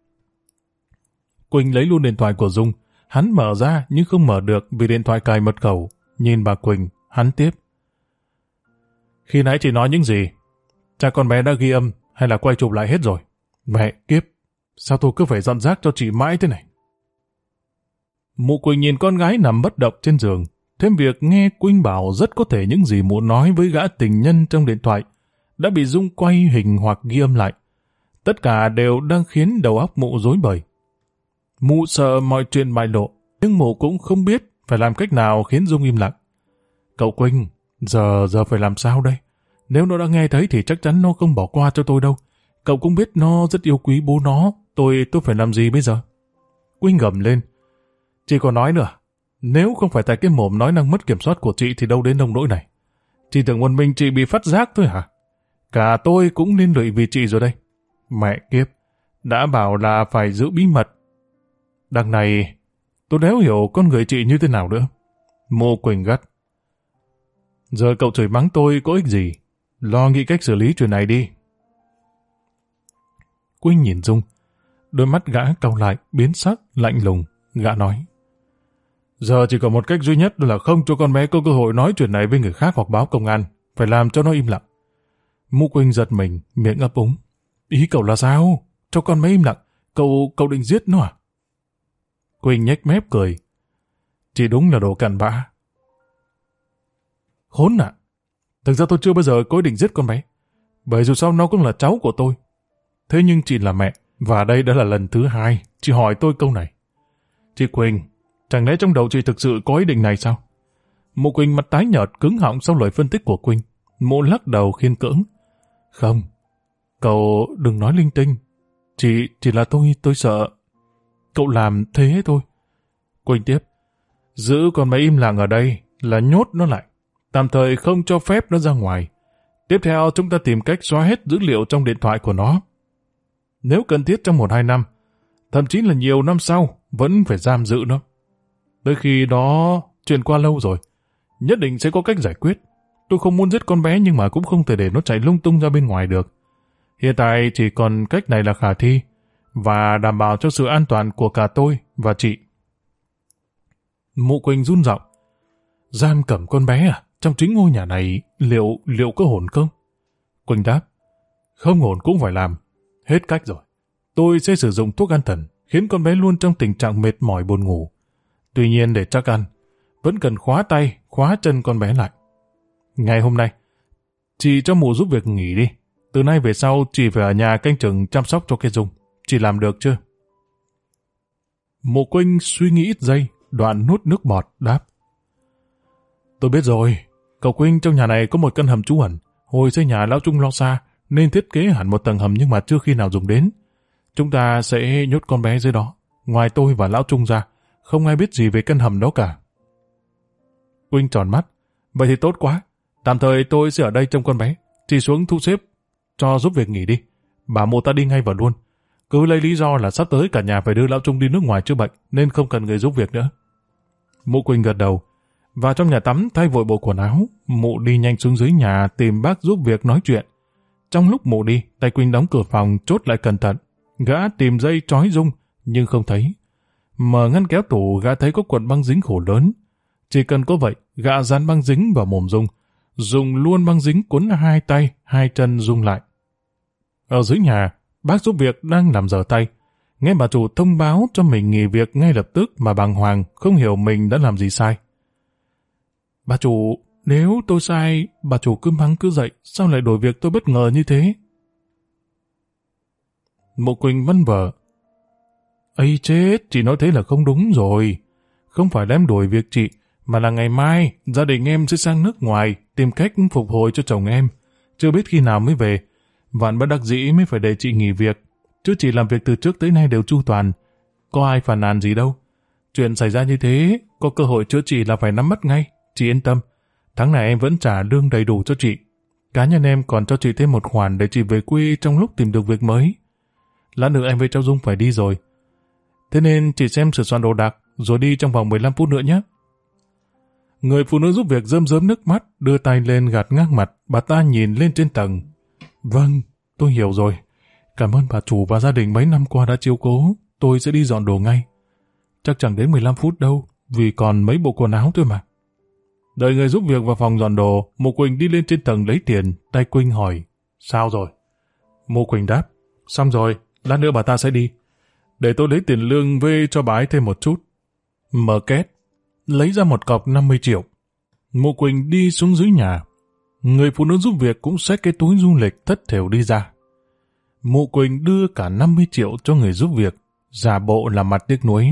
Quynh lấy luôn điện thoại của Dung. Hắn mở ra nhưng không mở được vì điện thoại cài mật khẩu. Nhìn bà Quỳnh, hắn tiếp. Khi nãy chị nói những gì? Cha con bé đã ghi âm hay là quay chụp lại hết rồi? Mẹ kiếp, sao tôi cứ phải dọn rác cho chị mãi thế này? Mụ Quỳnh nhìn con gái nằm bất động trên giường. Thêm việc nghe Quynh bảo rất có thể những gì mụ nói với gã tình nhân trong điện thoại đã bị Dung quay hình hoặc ghi âm lại. Tất cả đều đang khiến đầu óc mụ rối bời. Mụ sợ mọi chuyện bại lộ, nhưng mụ cũng không biết phải làm cách nào khiến Dung im lặng. Cậu Quynh, giờ phải làm sao đây? Nếu nó đã nghe thấy thì chắc chắn nó không bỏ qua cho tôi đâu. Cậu cũng biết nó rất yêu quý bố nó, tôi phải làm gì bây giờ? Quynh gầm lên. Chị còn nói nữa, nếu không phải tại cái mồm nói năng mất kiểm soát của chị thì đâu đến nông nỗi này. Chị tưởng một mình chị bị phát giác thôi hả? Cả tôi cũng liên lụy vì chị rồi đây. Mẹ kiếp, đã bảo là phải giữ bí mật. Đằng này, tôi đéo hiểu con người chị như thế nào nữa. Mộ Quỳnh gắt. Giờ cậu chửi mắng tôi có ích gì? Lo nghĩ cách xử lý chuyện này đi. Quynh nhìn Dung. Đôi mắt gã cau lại, biến sắc, lạnh lùng. Gã nói. Giờ chỉ có một cách duy nhất là không cho con bé có cơ hội nói chuyện này với người khác hoặc báo công an. Phải làm cho nó im lặng. Mộ Quỳnh giật mình, miệng ấp úng. Ý cậu là sao? Cho con bé im lặng. Cậu định giết nó à? Quỳnh nhếch mép cười. Chị đúng là đồ cặn bã. Khốn nạn. Thực ra tôi chưa bao giờ có ý định giết con bé. Bởi dù sao nó cũng là cháu của tôi. Thế nhưng chị là mẹ, và đây đã là lần thứ 2 chị hỏi tôi câu này. Chị Quỳnh, Chẳng lẽ trong đầu chị thực sự có ý định này sao? Mụ Quỳnh mặt tái nhợt cứng họng sau lời phân tích của Quỳnh. Mụ lắc đầu khiên cưỡng. Không, cậu đừng nói linh tinh. Chỉ là tôi sợ. Cậu làm thế thôi. Quỳnh tiếp. Giữ con bé im lặng ở đây là nhốt nó lại. Tạm thời không cho phép nó ra ngoài. Tiếp theo chúng ta tìm cách xóa hết dữ liệu trong điện thoại của nó. Nếu cần thiết trong 1-2 năm, thậm chí là nhiều năm sau, vẫn phải giam giữ nó. Tới khi đó, chuyện qua lâu rồi, nhất định sẽ có cách giải quyết. Tôi không muốn giết con bé nhưng mà cũng không thể để nó chạy lung tung ra bên ngoài được. Hiện tại chỉ còn cách này là khả thi, và đảm bảo cho sự an toàn của cả tôi và chị. Mụ Quỳnh run giọng. Giam cầm con bé à? Trong chính ngôi nhà này, liệu có ổn không? Quỳnh đáp. Không ổn cũng phải làm. Hết cách rồi. Tôi sẽ sử dụng thuốc an thần, khiến con bé luôn trong tình trạng mệt mỏi buồn ngủ. Tuy nhiên để chắc ăn, vẫn cần khóa tay, khóa chân con bé lại. Ngày hôm nay, chị cho mụ giúp việc nghỉ đi. Từ nay về sau, chị phải ở nhà canh chừng chăm sóc cho cái Dung. Chị làm được chưa? Mụ Quỳnh suy nghĩ ít giây, đoạn nuốt nước bọt, đáp. Tôi biết rồi. Cậu Quỳnh, trong nhà này có một căn hầm trú ẩn. Hồi xây nhà lão Trung lo xa, nên thiết kế hẳn một tầng hầm nhưng mà chưa khi nào dùng đến. Chúng ta sẽ nhốt con bé dưới đó. Ngoài tôi và lão Trung ra, không ai biết gì về căn hầm đó cả. Quỳnh tròn mắt. Vậy thì tốt quá. Tạm thời tôi sẽ ở đây trông con bé. Chị xuống thu xếp cho giúp việc nghỉ đi. Bảo mụ ta đi ngay vào luôn. Cứ lấy lý do là sắp tới cả nhà phải đưa lão Trung đi nước ngoài chữa bệnh, nên không cần người giúp việc nữa. Mụ Quỳnh gật đầu. Vào trong nhà tắm thay vội bộ quần áo, mụ đi nhanh xuống dưới nhà tìm bác giúp việc nói chuyện. Trong lúc mụ đi, tay Quỳnh đóng cửa phòng chốt lại cẩn thận. Gã tìm dây trói Dung nhưng không thấy. Mở ngăn kéo tủ, gã thấy có cuộn băng dính khổ lớn. Chỉ cần có vậy, gã dán băng dính vào mồm Dung, dùng luôn băng dính cuốn hai tay, hai chân Dung lại. Ở dưới nhà, bác giúp việc đang làm dở tay. Nghe bà chủ thông báo cho mình nghỉ việc ngay lập tức mà bàng hoàng, không hiểu mình đã làm gì sai. Bà chủ, nếu tôi sai, bà chủ cứ mắng cứ dậy, sao lại đổi việc tôi bất ngờ như thế? Mộ Quỳnh vân vờ. Ây chết, chị nói thế là không đúng rồi. Không phải là em đuổi việc chị, mà là ngày mai gia đình em sẽ sang nước ngoài tìm cách phục hồi cho chồng em. Chưa biết khi nào mới về. Vạn bất đắc dĩ mới phải để chị nghỉ việc. Chứ chị làm việc từ trước tới nay đều chu toàn. Có ai phàn nàn gì đâu. Chuyện xảy ra như thế, có cơ hội chữa trị là phải nắm bắt ngay. Chị yên tâm. Tháng này em vẫn trả lương đầy đủ cho chị. Cá nhân em còn cho chị thêm một khoản để chị về quê trong lúc tìm được việc mới. Lát nữa em với cháu Dung phải đi rồi. Thế nên chị xem sửa soạn đồ đạc rồi đi trong vòng 15 phút nữa nhé. Người phụ nữ giúp việc rơm rớm nước mắt, đưa tay lên gạt ngang mặt, bà ta nhìn lên trên tầng. Vâng, tôi hiểu rồi. Cảm ơn bà chủ và gia đình mấy năm qua đã chiếu cố. Tôi sẽ đi dọn đồ ngay. Chắc chẳng đến 15 phút đâu, vì còn mấy bộ quần áo thôi mà. Đợi người giúp việc vào phòng dọn đồ, Mộ Quỳnh đi lên trên tầng lấy tiền. Tay Quỳnh hỏi, sao rồi? Mộ Quỳnh đáp, xong rồi, lát nữa bà ta sẽ đi. Để tôi lấy tiền lương về cho bà ấy thêm một chút. Mở két, lấy ra một cọc 50 triệu. Mộ Quỳnh đi xuống dưới nhà. Người phụ nữ giúp việc cũng xách cái túi du lịch thất thểu đi ra. Mộ Quỳnh đưa cả 50 triệu cho người giúp việc, giả bộ là mặt tiếc nuối.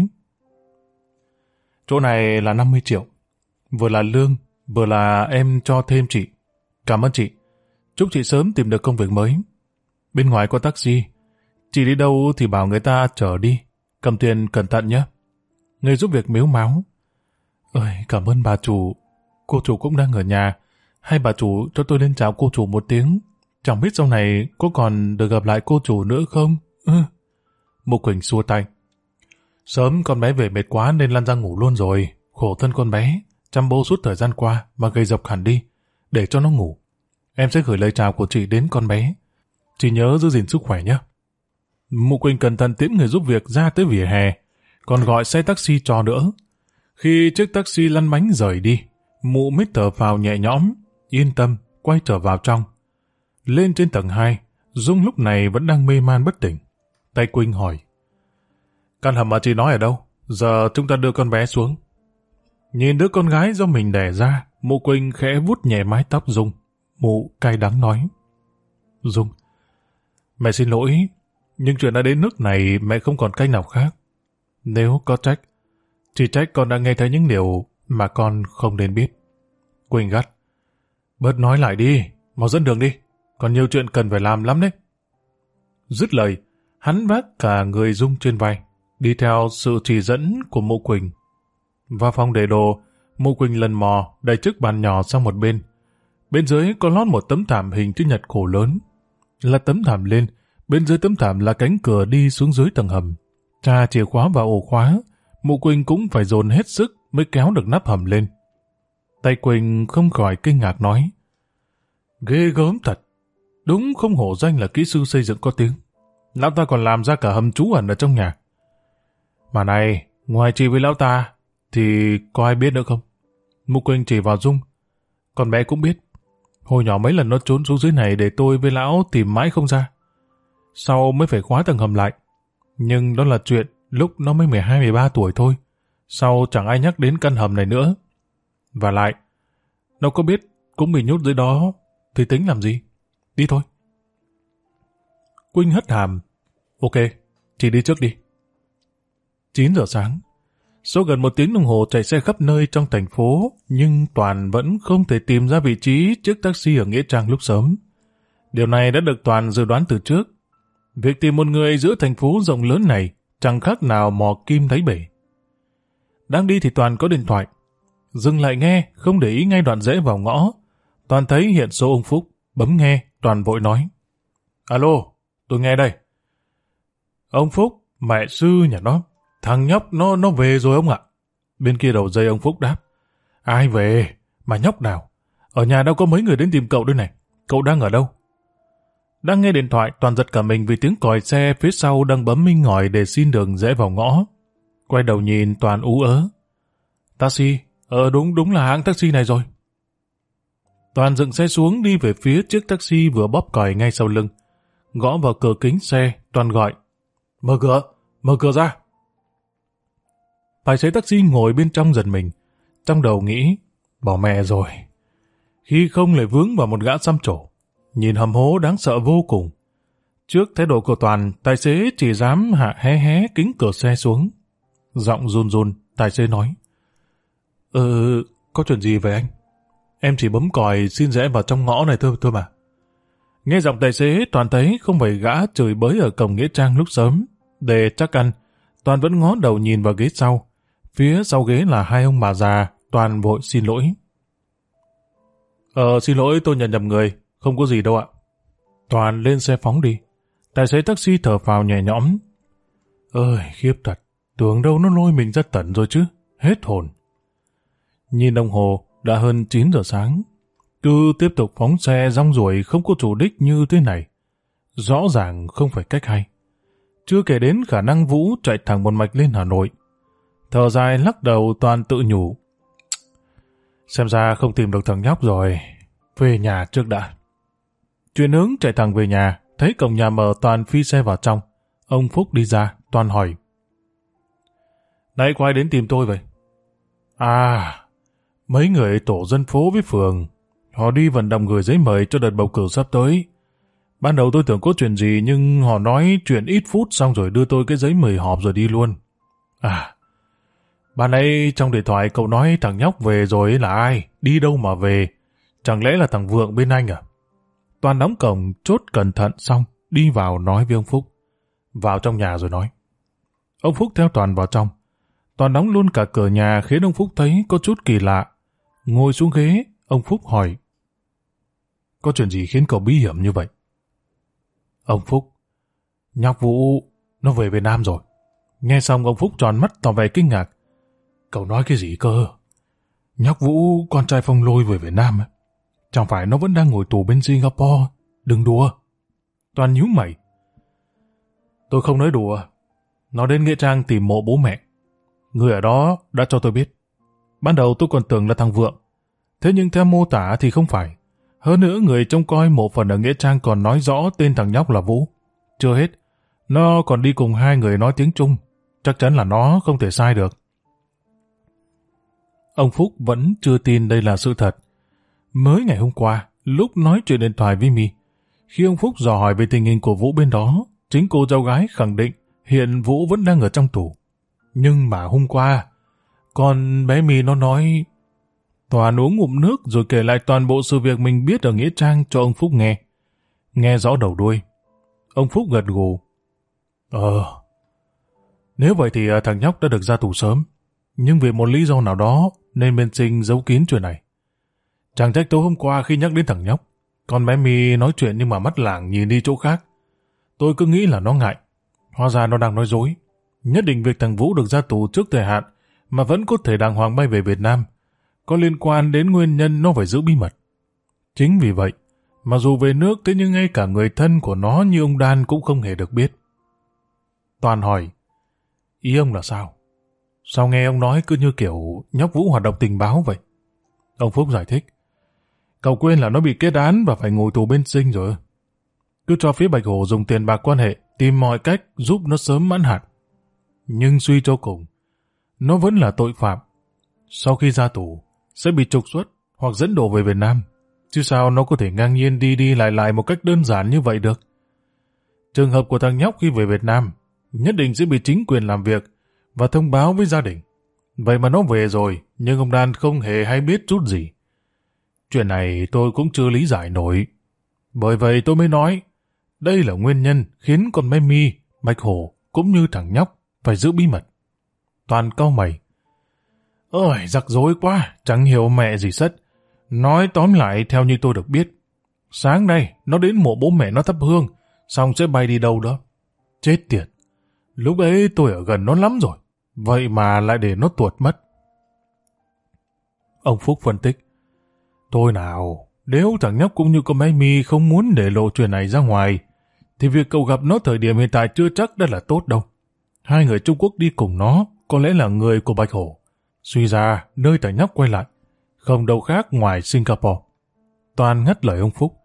Chỗ này là 50 triệu. Vừa là lương, vừa là em cho thêm chị. Cảm ơn chị. Chúc chị sớm tìm được công việc mới. Bên ngoài có taxi. Chị đi đâu thì bảo người ta chở đi. Cầm tiền cẩn thận nhé. Người giúp việc mếu máo. Ơi, cảm ơn bà chủ. Cô chủ cũng đang ở nhà. Hay bà chủ cho tôi lên chào cô chủ một tiếng. Chẳng biết sau này có còn được gặp lại cô chủ nữa không? Mộ Quỳnh xua tay. Sớm con bé về mệt quá nên lăn ra ngủ luôn rồi. Khổ thân con bé. Chăm bố suốt thời gian qua mà gầy dọc hẳn đi. Để cho nó ngủ. Em sẽ gửi lời chào của chị đến con bé. Chị nhớ giữ gìn sức khỏe nhé. Mộ Quỳnh cẩn thận tiễn người giúp việc ra tới vỉa hè. Còn gọi xe taxi cho nữa. Khi chiếc taxi lăn bánh rời đi, mụ mới thở phào nhẹ nhõm, yên tâm, quay trở vào trong. Lên trên tầng 2, Dung lúc này vẫn đang mê man bất tỉnh. Tay Quỳnh hỏi, căn hầm mà chị nói ở đâu? Giờ chúng ta đưa con bé xuống. Nhìn đứa con gái do mình đẻ ra, mụ Quỳnh khẽ vuốt nhẹ mái tóc Dung. Mụ cay đắng nói, Dung, mẹ xin lỗi, nhưng chuyện đã đến nước này mẹ không còn cách nào khác. Nếu có trách, Chỉ trách con đã nghe thấy những điều mà con không nên biết. Quỳnh gắt. Bớt nói lại đi, mau dẫn đường đi. Còn nhiều chuyện cần phải làm lắm đấy. Dứt lời, hắn vác cả người Dung trên vai, đi theo sự chỉ dẫn của mụ Quỳnh. Vào phòng để đồ, mụ Quỳnh lần mò đẩy chiếc bàn nhỏ sang một bên. Bên dưới có lót một tấm thảm hình chữ nhật khổ lớn. Là tấm thảm lên, bên dưới tấm thảm là cánh cửa đi xuống dưới tầng hầm. Tra chìa khóa vào ổ khóa, mụ Quỳnh cũng phải dồn hết sức mới kéo được nắp hầm lên. Tay Quỳnh không khỏi kinh ngạc nói: ghê gớm thật, đúng không hổ danh là kỹ sư xây dựng có tiếng. Lão ta còn làm ra cả hầm trú ẩn ở trong nhà. Mà này, ngoài chị với lão ta, thì có ai biết nữa không? Mụ Quỳnh chỉ vào Dung. Con bé cũng biết. Hồi nhỏ mấy lần nó trốn xuống dưới này để tôi với lão tìm mãi không ra. Sau mới phải khóa tầng hầm lại. Nhưng đó là chuyện lúc nó mới 12-13 tuổi thôi. Sau chẳng ai nhắc đến căn hầm này nữa. Và lại, nó có biết cũng bị nhốt dưới đó thì tính làm gì? Đi thôi. Quỳnh hất hàm. Ok, chị đi trước đi. 9 giờ sáng. Sau gần 1 tiếng đồng hồ chạy xe khắp nơi trong thành phố, nhưng Toàn vẫn không thể tìm ra vị trí chiếc taxi ở Nghĩa Trang lúc sớm. Điều này đã được Toàn dự đoán từ trước. Việc tìm một người giữa thành phố rộng lớn này chẳng khác nào mò kim đáy bể. Đang đi thì Toàn có điện thoại. Dừng lại nghe, không để ý ngay đoạn rẽ vào ngõ. Toàn thấy hiện số ông Phúc, bấm nghe, Toàn vội nói: Alo, tôi nghe đây. Ông Phúc, mẹ sư nhà nó, thằng nhóc nó về rồi ông ạ. Bên kia đầu dây ông Phúc đáp: Ai về? Mà nhóc nào? Ở nhà đâu có mấy người đến tìm cậu đây này. Cậu đang ở đâu? Đang nghe điện thoại, Toàn giật cả mình vì tiếng còi xe phía sau đang bấm minh ngòi để xin đường rẽ vào ngõ. Quay đầu nhìn, Toàn ú ớ: Taxi? Đúng là hãng taxi này rồi. Toàn dựng xe xuống đi về phía chiếc taxi vừa bóp còi ngay sau lưng. Gõ vào cửa kính xe, Toàn gọi: Mở cửa ra. Tài xế taxi ngồi bên trong giật mình, trong đầu nghĩ: bỏ mẹ rồi. Khi không lại vướng vào một gã xăm trổ, nhìn hầm hố đáng sợ vô cùng. Trước thái độ của Toàn, tài xế chỉ dám hạ hé kính cửa xe xuống. Giọng run run, tài xế nói: có chuyện gì vậy anh? Em chỉ bấm còi xin rẽ vào trong ngõ này thôi mà. Nghe giọng tài xế, Toàn thấy không phải gã chửi bới ở cổng Nghĩa Trang lúc sớm. Để chắc ăn, Toàn vẫn ngó đầu nhìn vào ghế sau. Phía sau ghế là 2 ông bà già. Toàn vội xin lỗi: Xin lỗi, tôi nhận nhầm người, không có gì đâu ạ. Toàn lên xe phóng đi. Tài xế taxi thở phào nhẹ nhõm. Ơi, khiếp thật, tưởng đâu nó lôi mình ra tận rồi chứ, hết hồn. Nhìn đồng hồ, đã hơn 9 giờ sáng. Cứ tiếp tục phóng xe rong ruổi không có chủ đích như thế này, rõ ràng không phải cách hay. Chưa kể đến khả năng Vũ chạy thẳng một mạch lên Hà Nội. Thở dài lắc đầu, Toàn tự nhủ: xem ra không tìm được thằng nhóc rồi, về nhà trước đã. Chuyển hướng chạy thẳng về nhà, thấy cổng nhà mở, Toàn phi xe vào trong. Ông Phúc đi ra, Toàn hỏi: Nãy có ai đến tìm tôi vậy? À, mấy người tổ dân phố với phường, họ đi vận động gửi giấy mời cho đợt bầu cử sắp tới. Ban đầu tôi tưởng có chuyện gì, nhưng họ nói chuyện ít phút xong rồi đưa tôi cái giấy mời họp rồi đi luôn. À, ban nãy trong điện thoại cậu nói thằng nhóc về rồi ấy là ai? Đi đâu mà về? Chẳng lẽ là thằng Vượng bên anh à? Toàn đóng cổng, chốt cẩn thận xong, đi vào nói với ông Phúc. Vào trong nhà rồi nói. Ông Phúc theo Toàn vào trong. Toàn đóng luôn cả cửa nhà khiến ông Phúc thấy có chút kỳ lạ. Ngồi xuống ghế, ông Phúc hỏi: Có chuyện gì khiến cậu bí hiểm như vậy? Ông Phúc: Nhóc Vũ, nó về Việt Nam rồi. Nghe xong ông Phúc tròn mắt tỏ vẻ kinh ngạc. Cậu nói cái gì cơ? Nhóc Vũ, con trai Phong Lôi về Việt Nam á? Chẳng phải nó vẫn đang ngồi tù bên Singapore? Đừng đùa. Toàn nhíu mày. Tôi không nói đùa. Nó đến Nghĩa Trang tìm mộ bố mẹ. Người ở đó đã cho tôi biết. Ban đầu tôi còn tưởng là thằng Vượng. Thế nhưng theo mô tả thì không phải. Hơn nữa người trông coi mộ phần ở Nghĩa Trang còn nói rõ tên thằng nhóc là Vũ. Chưa hết, nó còn đi cùng 2 người nói tiếng Trung. Chắc chắn là nó không thể sai được. Ông Phúc vẫn chưa tin đây là sự thật. Mới ngày hôm qua, lúc nói chuyện điện thoại với My, khi ông Phúc dò hỏi về tình hình của Vũ bên đó, chính cô cháu gái khẳng định hiện Vũ vẫn đang ở trong tù. Nhưng mà hôm qua, Còn bé My nó nói... Toàn uống ngụm nước rồi kể lại toàn bộ sự việc mình biết ở Nghĩa Trang cho ông Phúc nghe. Nghe rõ đầu đuôi. Ông Phúc gật gù. Nếu vậy thì thằng nhóc đã được ra tù sớm. Nhưng vì một lý do nào đó nên bên Sinh giấu kín chuyện này. Chẳng trách tối hôm qua khi nhắc đến thằng nhóc, con bé My nói chuyện nhưng mà mắt lảng nhìn đi chỗ khác. Tôi cứ nghĩ là nó ngại. Hóa ra nó đang nói dối. Nhất định việc thằng Vũ được ra tù trước thời hạn mà vẫn có thể đàng hoàng bay về Việt Nam có liên quan đến nguyên nhân nó phải giữ bí mật. Chính vì vậy, mà dù về nước thế nhưng ngay cả người thân của nó như ông Đan cũng không hề được biết. Toàn hỏi, ý ông là sao? Sao nghe ông nói cứ như kiểu nhóc Vũ hoạt động tình báo vậy? Ông Phúc giải thích, cậu quên là nó bị kết án và phải ngồi tù bên Sinh rồi. Cứ cho phía Bạch Hổ dùng tiền bạc quan hệ tìm mọi cách giúp nó sớm mãn hạn. Nhưng suy cho cùng, nó vẫn là tội phạm. Sau khi ra tù, sẽ bị trục xuất hoặc dẫn độ về Việt Nam. Chứ sao nó có thể ngang nhiên đi đi lại một cách đơn giản như vậy được? Trường hợp của thằng nhóc khi về Việt Nam nhất định sẽ bị chính quyền làm việc và thông báo với gia đình. Vậy mà nó về rồi, nhưng ông Đan không hề hay biết chút gì. Chuyện này tôi cũng chưa lý giải nổi. Bởi vậy tôi mới nói, đây là nguyên nhân khiến con bé My, Bạch Hổ cũng như thằng nhóc phải giữ bí mật. Toàn cau mày. Ôi, rắc rối quá, chẳng hiểu mẹ gì sất. Nói tóm lại theo như tôi được biết. Sáng nay, nó đến mộ bố mẹ nó thắp hương, xong sẽ bay đi đâu đó. Chết tiệt. Lúc ấy tôi ở gần nó lắm rồi, vậy mà lại để nó tuột mất. Ông Phúc phân tích. Thôi nào, nếu thằng nhóc cũng như con bé My không muốn để lộ chuyện này ra ngoài, thì việc cậu gặp nó thời điểm hiện tại chưa chắc đã là tốt đâu. Hai người Trung Quốc đi cùng nó có lẽ là người của Bạch Hổ. Suy ra, nơi thằng nhóc quay lại, không đâu khác ngoài Singapore. Toàn ngắt lời ông Phúc.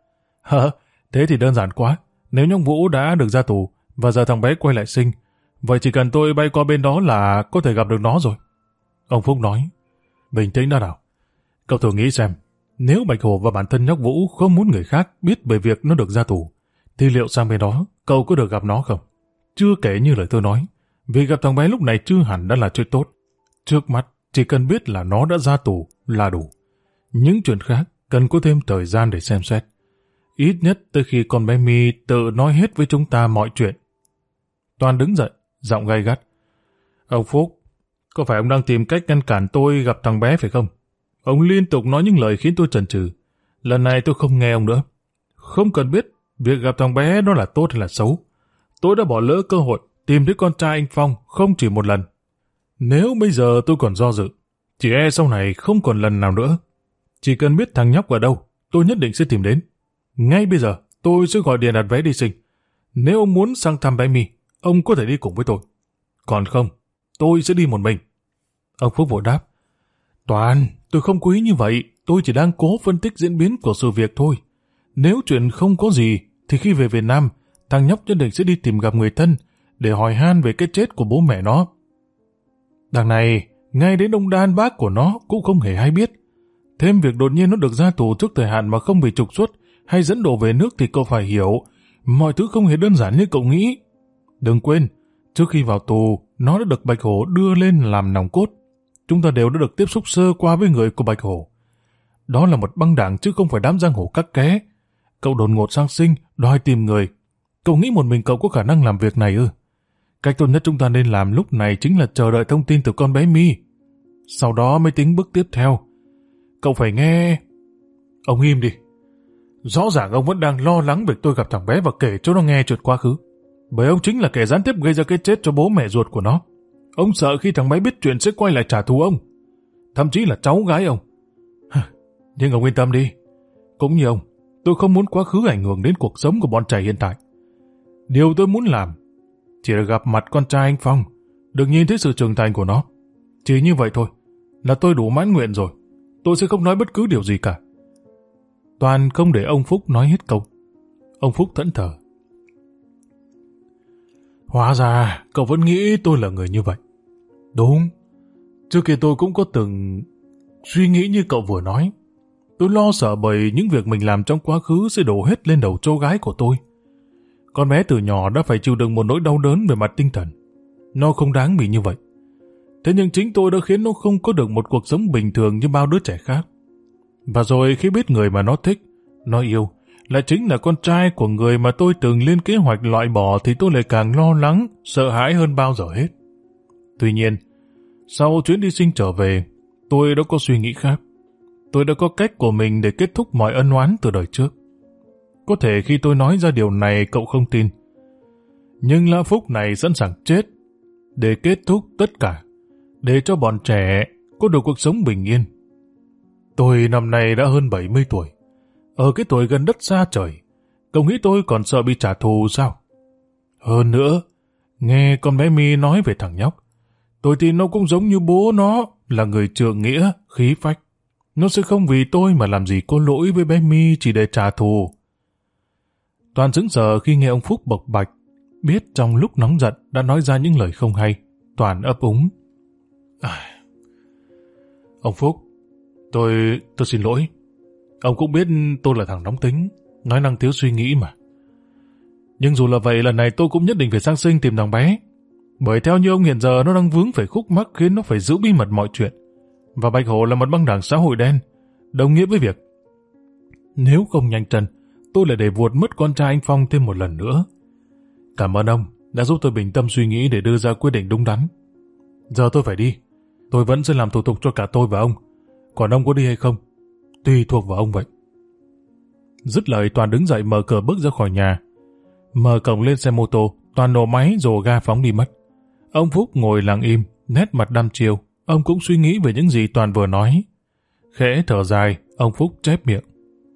Thế thì đơn giản quá. Nếu nhóc Vũ đã được ra tù và giờ thằng bé quay lại Sing, vậy chỉ cần tôi bay qua bên đó là có thể gặp được nó rồi. Ông Phúc nói. Bình tĩnh đã nào. Cậu thử nghĩ xem, nếu Bạch Hổ và bản thân nhóc Vũ không muốn người khác biết về việc nó được ra tù, thì liệu sang bên đó cậu có được gặp nó không? Chưa kể như lời tôi nói, việc gặp thằng bé lúc này chưa hẳn đã là chuyện tốt. Trước mắt, chỉ cần biết là nó đã ra tù là đủ. Những chuyện khác cần có thêm thời gian để xem xét. Ít nhất tới khi con bé My tự nói hết với chúng ta mọi chuyện. Toàn đứng dậy, giọng gay gắt. Ông Phúc, có phải ông đang tìm cách ngăn cản tôi gặp thằng bé phải không? Ông liên tục nói những lời khiến tôi chần chừ. Lần này tôi không nghe ông nữa. Không cần biết việc gặp thằng bé đó là tốt hay là xấu. Tôi đã bỏ lỡ cơ hội tìm thấy con trai anh Phong không chỉ một lần. Nếu bây giờ tôi còn do dự, chỉ e sau này không còn lần nào nữa. Chỉ cần biết thằng nhóc ở đâu, tôi nhất định sẽ tìm đến. Ngay bây giờ, tôi sẽ gọi điện đặt vé đi Sinh. Nếu ông muốn sang thăm bé My, ông có thể đi cùng với tôi. Còn không, tôi sẽ đi một mình. Ông Phúc vội đáp. Toàn, tôi không có ý như vậy. Tôi chỉ đang cố phân tích diễn biến của sự việc thôi. Nếu chuyện không có gì, thì khi về Việt Nam, thằng nhóc nhất định sẽ đi tìm gặp người thân để hỏi han về cái chết của bố mẹ nó. Đằng này, ngay đến ông Đan bác của nó cũng không hề hay biết. Thêm việc đột nhiên nó được ra tù trước thời hạn mà không bị trục xuất hay dẫn độ về nước thì cậu phải hiểu, mọi thứ không hề đơn giản như cậu nghĩ. Đừng quên, trước khi vào tù, nó đã được Bạch Hổ đưa lên làm nòng cốt. Chúng ta đều đã được tiếp xúc sơ qua với người của Bạch Hổ. Đó là một băng đảng chứ không phải đám giang hồ cắt ké. Cậu đột ngột sang Sinh, đòi tìm người. Cậu nghĩ một mình cậu có khả năng làm việc này ư? Cách tốt nhất chúng ta nên làm lúc này chính là chờ đợi thông tin từ con bé My. Sau đó mới tính bước tiếp theo. Cậu phải nghe... Ông im đi. Rõ ràng ông vẫn đang lo lắng việc tôi gặp thằng bé và kể cho nó nghe chuyện quá khứ. Bởi ông chính là kẻ gián tiếp gây ra cái chết cho bố mẹ ruột của nó. Ông sợ khi thằng bé biết chuyện sẽ quay lại trả thù ông. Thậm chí là cháu gái ông. Nhưng ông yên tâm đi. Cũng như ông, tôi không muốn quá khứ ảnh hưởng đến cuộc sống của bọn trẻ hiện tại. Điều tôi muốn làm chỉ là gặp mặt con trai anh Phong, được nhìn thấy sự trưởng thành của nó. Chỉ như vậy thôi, là tôi đủ mãn nguyện rồi. Tôi sẽ không nói bất cứ điều gì cả. Toàn không để ông Phúc nói hết câu. Ông Phúc thẫn thờ. Hóa ra, cậu vẫn nghĩ tôi là người như vậy. Đúng, trước kia tôi cũng có từng suy nghĩ như cậu vừa nói. Tôi lo sợ bởi những việc mình làm trong quá khứ sẽ đổ hết lên đầu cháu gái của tôi. Con bé từ nhỏ đã phải chịu đựng một nỗi đau đớn về mặt tinh thần. Nó không đáng bị như vậy. Thế nhưng chính tôi đã khiến nó không có được một cuộc sống bình thường như bao đứa trẻ khác. Và rồi khi biết người mà nó thích, nó yêu, lại chính là con trai của người mà tôi từng lên kế hoạch loại bỏ thì tôi lại càng lo lắng, sợ hãi hơn bao giờ hết. Tuy nhiên, sau chuyến đi sinh trở về, tôi đã có suy nghĩ khác. Tôi đã có cách của mình để kết thúc mọi ân oán từ đời trước. Có thể khi tôi nói ra điều này cậu không tin. Nhưng Lã Phúc này sẵn sàng chết để kết thúc tất cả, để cho bọn trẻ có được cuộc sống bình yên. Tôi năm nay đã hơn 70 tuổi. Ở cái tuổi gần đất xa trời, cậu nghĩ tôi còn sợ bị trả thù sao? Hơn nữa, nghe con bé My nói về thằng nhóc, tôi tin nó cũng giống như bố nó, là người trượng nghĩa, khí phách. Nó sẽ không vì tôi mà làm gì có lỗi với bé My chỉ để trả thù. Toàn sững sờ khi nghe ông Phúc bộc bạch, biết trong lúc nóng giận đã nói ra những lời không hay. Toàn ấp úng. Ông Phúc, tôi xin lỗi. Ông cũng biết tôi là thằng nóng tính, nói năng thiếu suy nghĩ mà. Nhưng dù là vậy, lần này tôi cũng nhất định phải sang sinh tìm thằng bé. Bởi theo như ông hiện giờ nó đang vướng phải khúc mắc khiến nó phải giữ bí mật mọi chuyện. Và Bạch Hổ là một băng đảng xã hội đen, đồng nghĩa với việc nếu không nhanh chân, tôi lại để vuột mất con trai anh Phong thêm một lần nữa. Cảm ơn ông đã giúp tôi bình tâm suy nghĩ để đưa ra quyết định đúng đắn. Giờ tôi phải đi. Tôi vẫn sẽ làm thủ tục cho cả tôi và ông. Còn ông có đi hay không, tùy thuộc vào ông vậy. Dứt lời, Toàn đứng dậy mở cửa bước ra khỏi nhà. Mở cổng lên xe mô tô, Toàn nổ máy rồ ga phóng đi mất. Ông Phúc ngồi lặng im, nét mặt đăm chiêu. Ông cũng suy nghĩ về những gì Toàn vừa nói. Khẽ thở dài, ông Phúc chép miệng.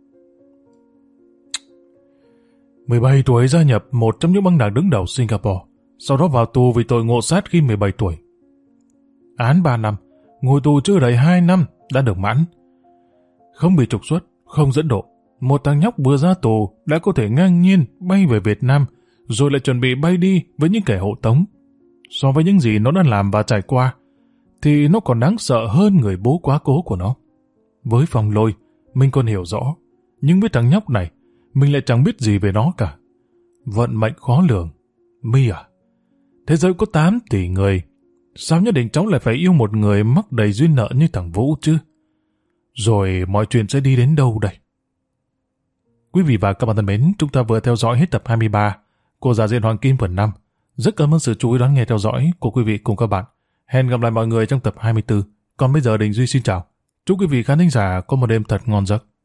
17 tuổi gia nhập một trong những băng đảng đứng đầu Singapore, sau đó vào tù vì tội ngộ sát khi 17 tuổi. Án 3 năm, ngồi tù chưa đầy 2 năm đã được mãn. Không bị trục xuất, không dẫn độ. Một thằng nhóc vừa ra tù đã có thể ngang nhiên bay về Việt Nam, rồi lại chuẩn bị bay đi với những kẻ hộ tống. So với những gì nó đã làm và trải qua, thì nó còn đáng sợ hơn người bố quá cố của nó. Với Phong Lôi, mình còn hiểu rõ, nhưng với thằng nhóc này, mình lại chẳng biết gì về nó cả. Vận mệnh khó lường. My à, thế giới có 8 tỷ người, sao nhất định cháu lại phải yêu một người mắc đầy duyên nợ như thằng Vũ chứ? Rồi mọi chuyện sẽ đi đến đâu đây? Quý vị và các bạn thân mến, chúng ta vừa theo dõi hết tập 23 của Giả Diện Hoàng Kim phần 5. Rất cảm ơn sự chú ý đón nghe theo dõi của quý vị cùng các bạn. Hẹn gặp lại mọi người trong tập 24. Còn bây giờ Đình Duy xin chào. Chúc quý vị khán thính giả có một đêm thật ngon giấc.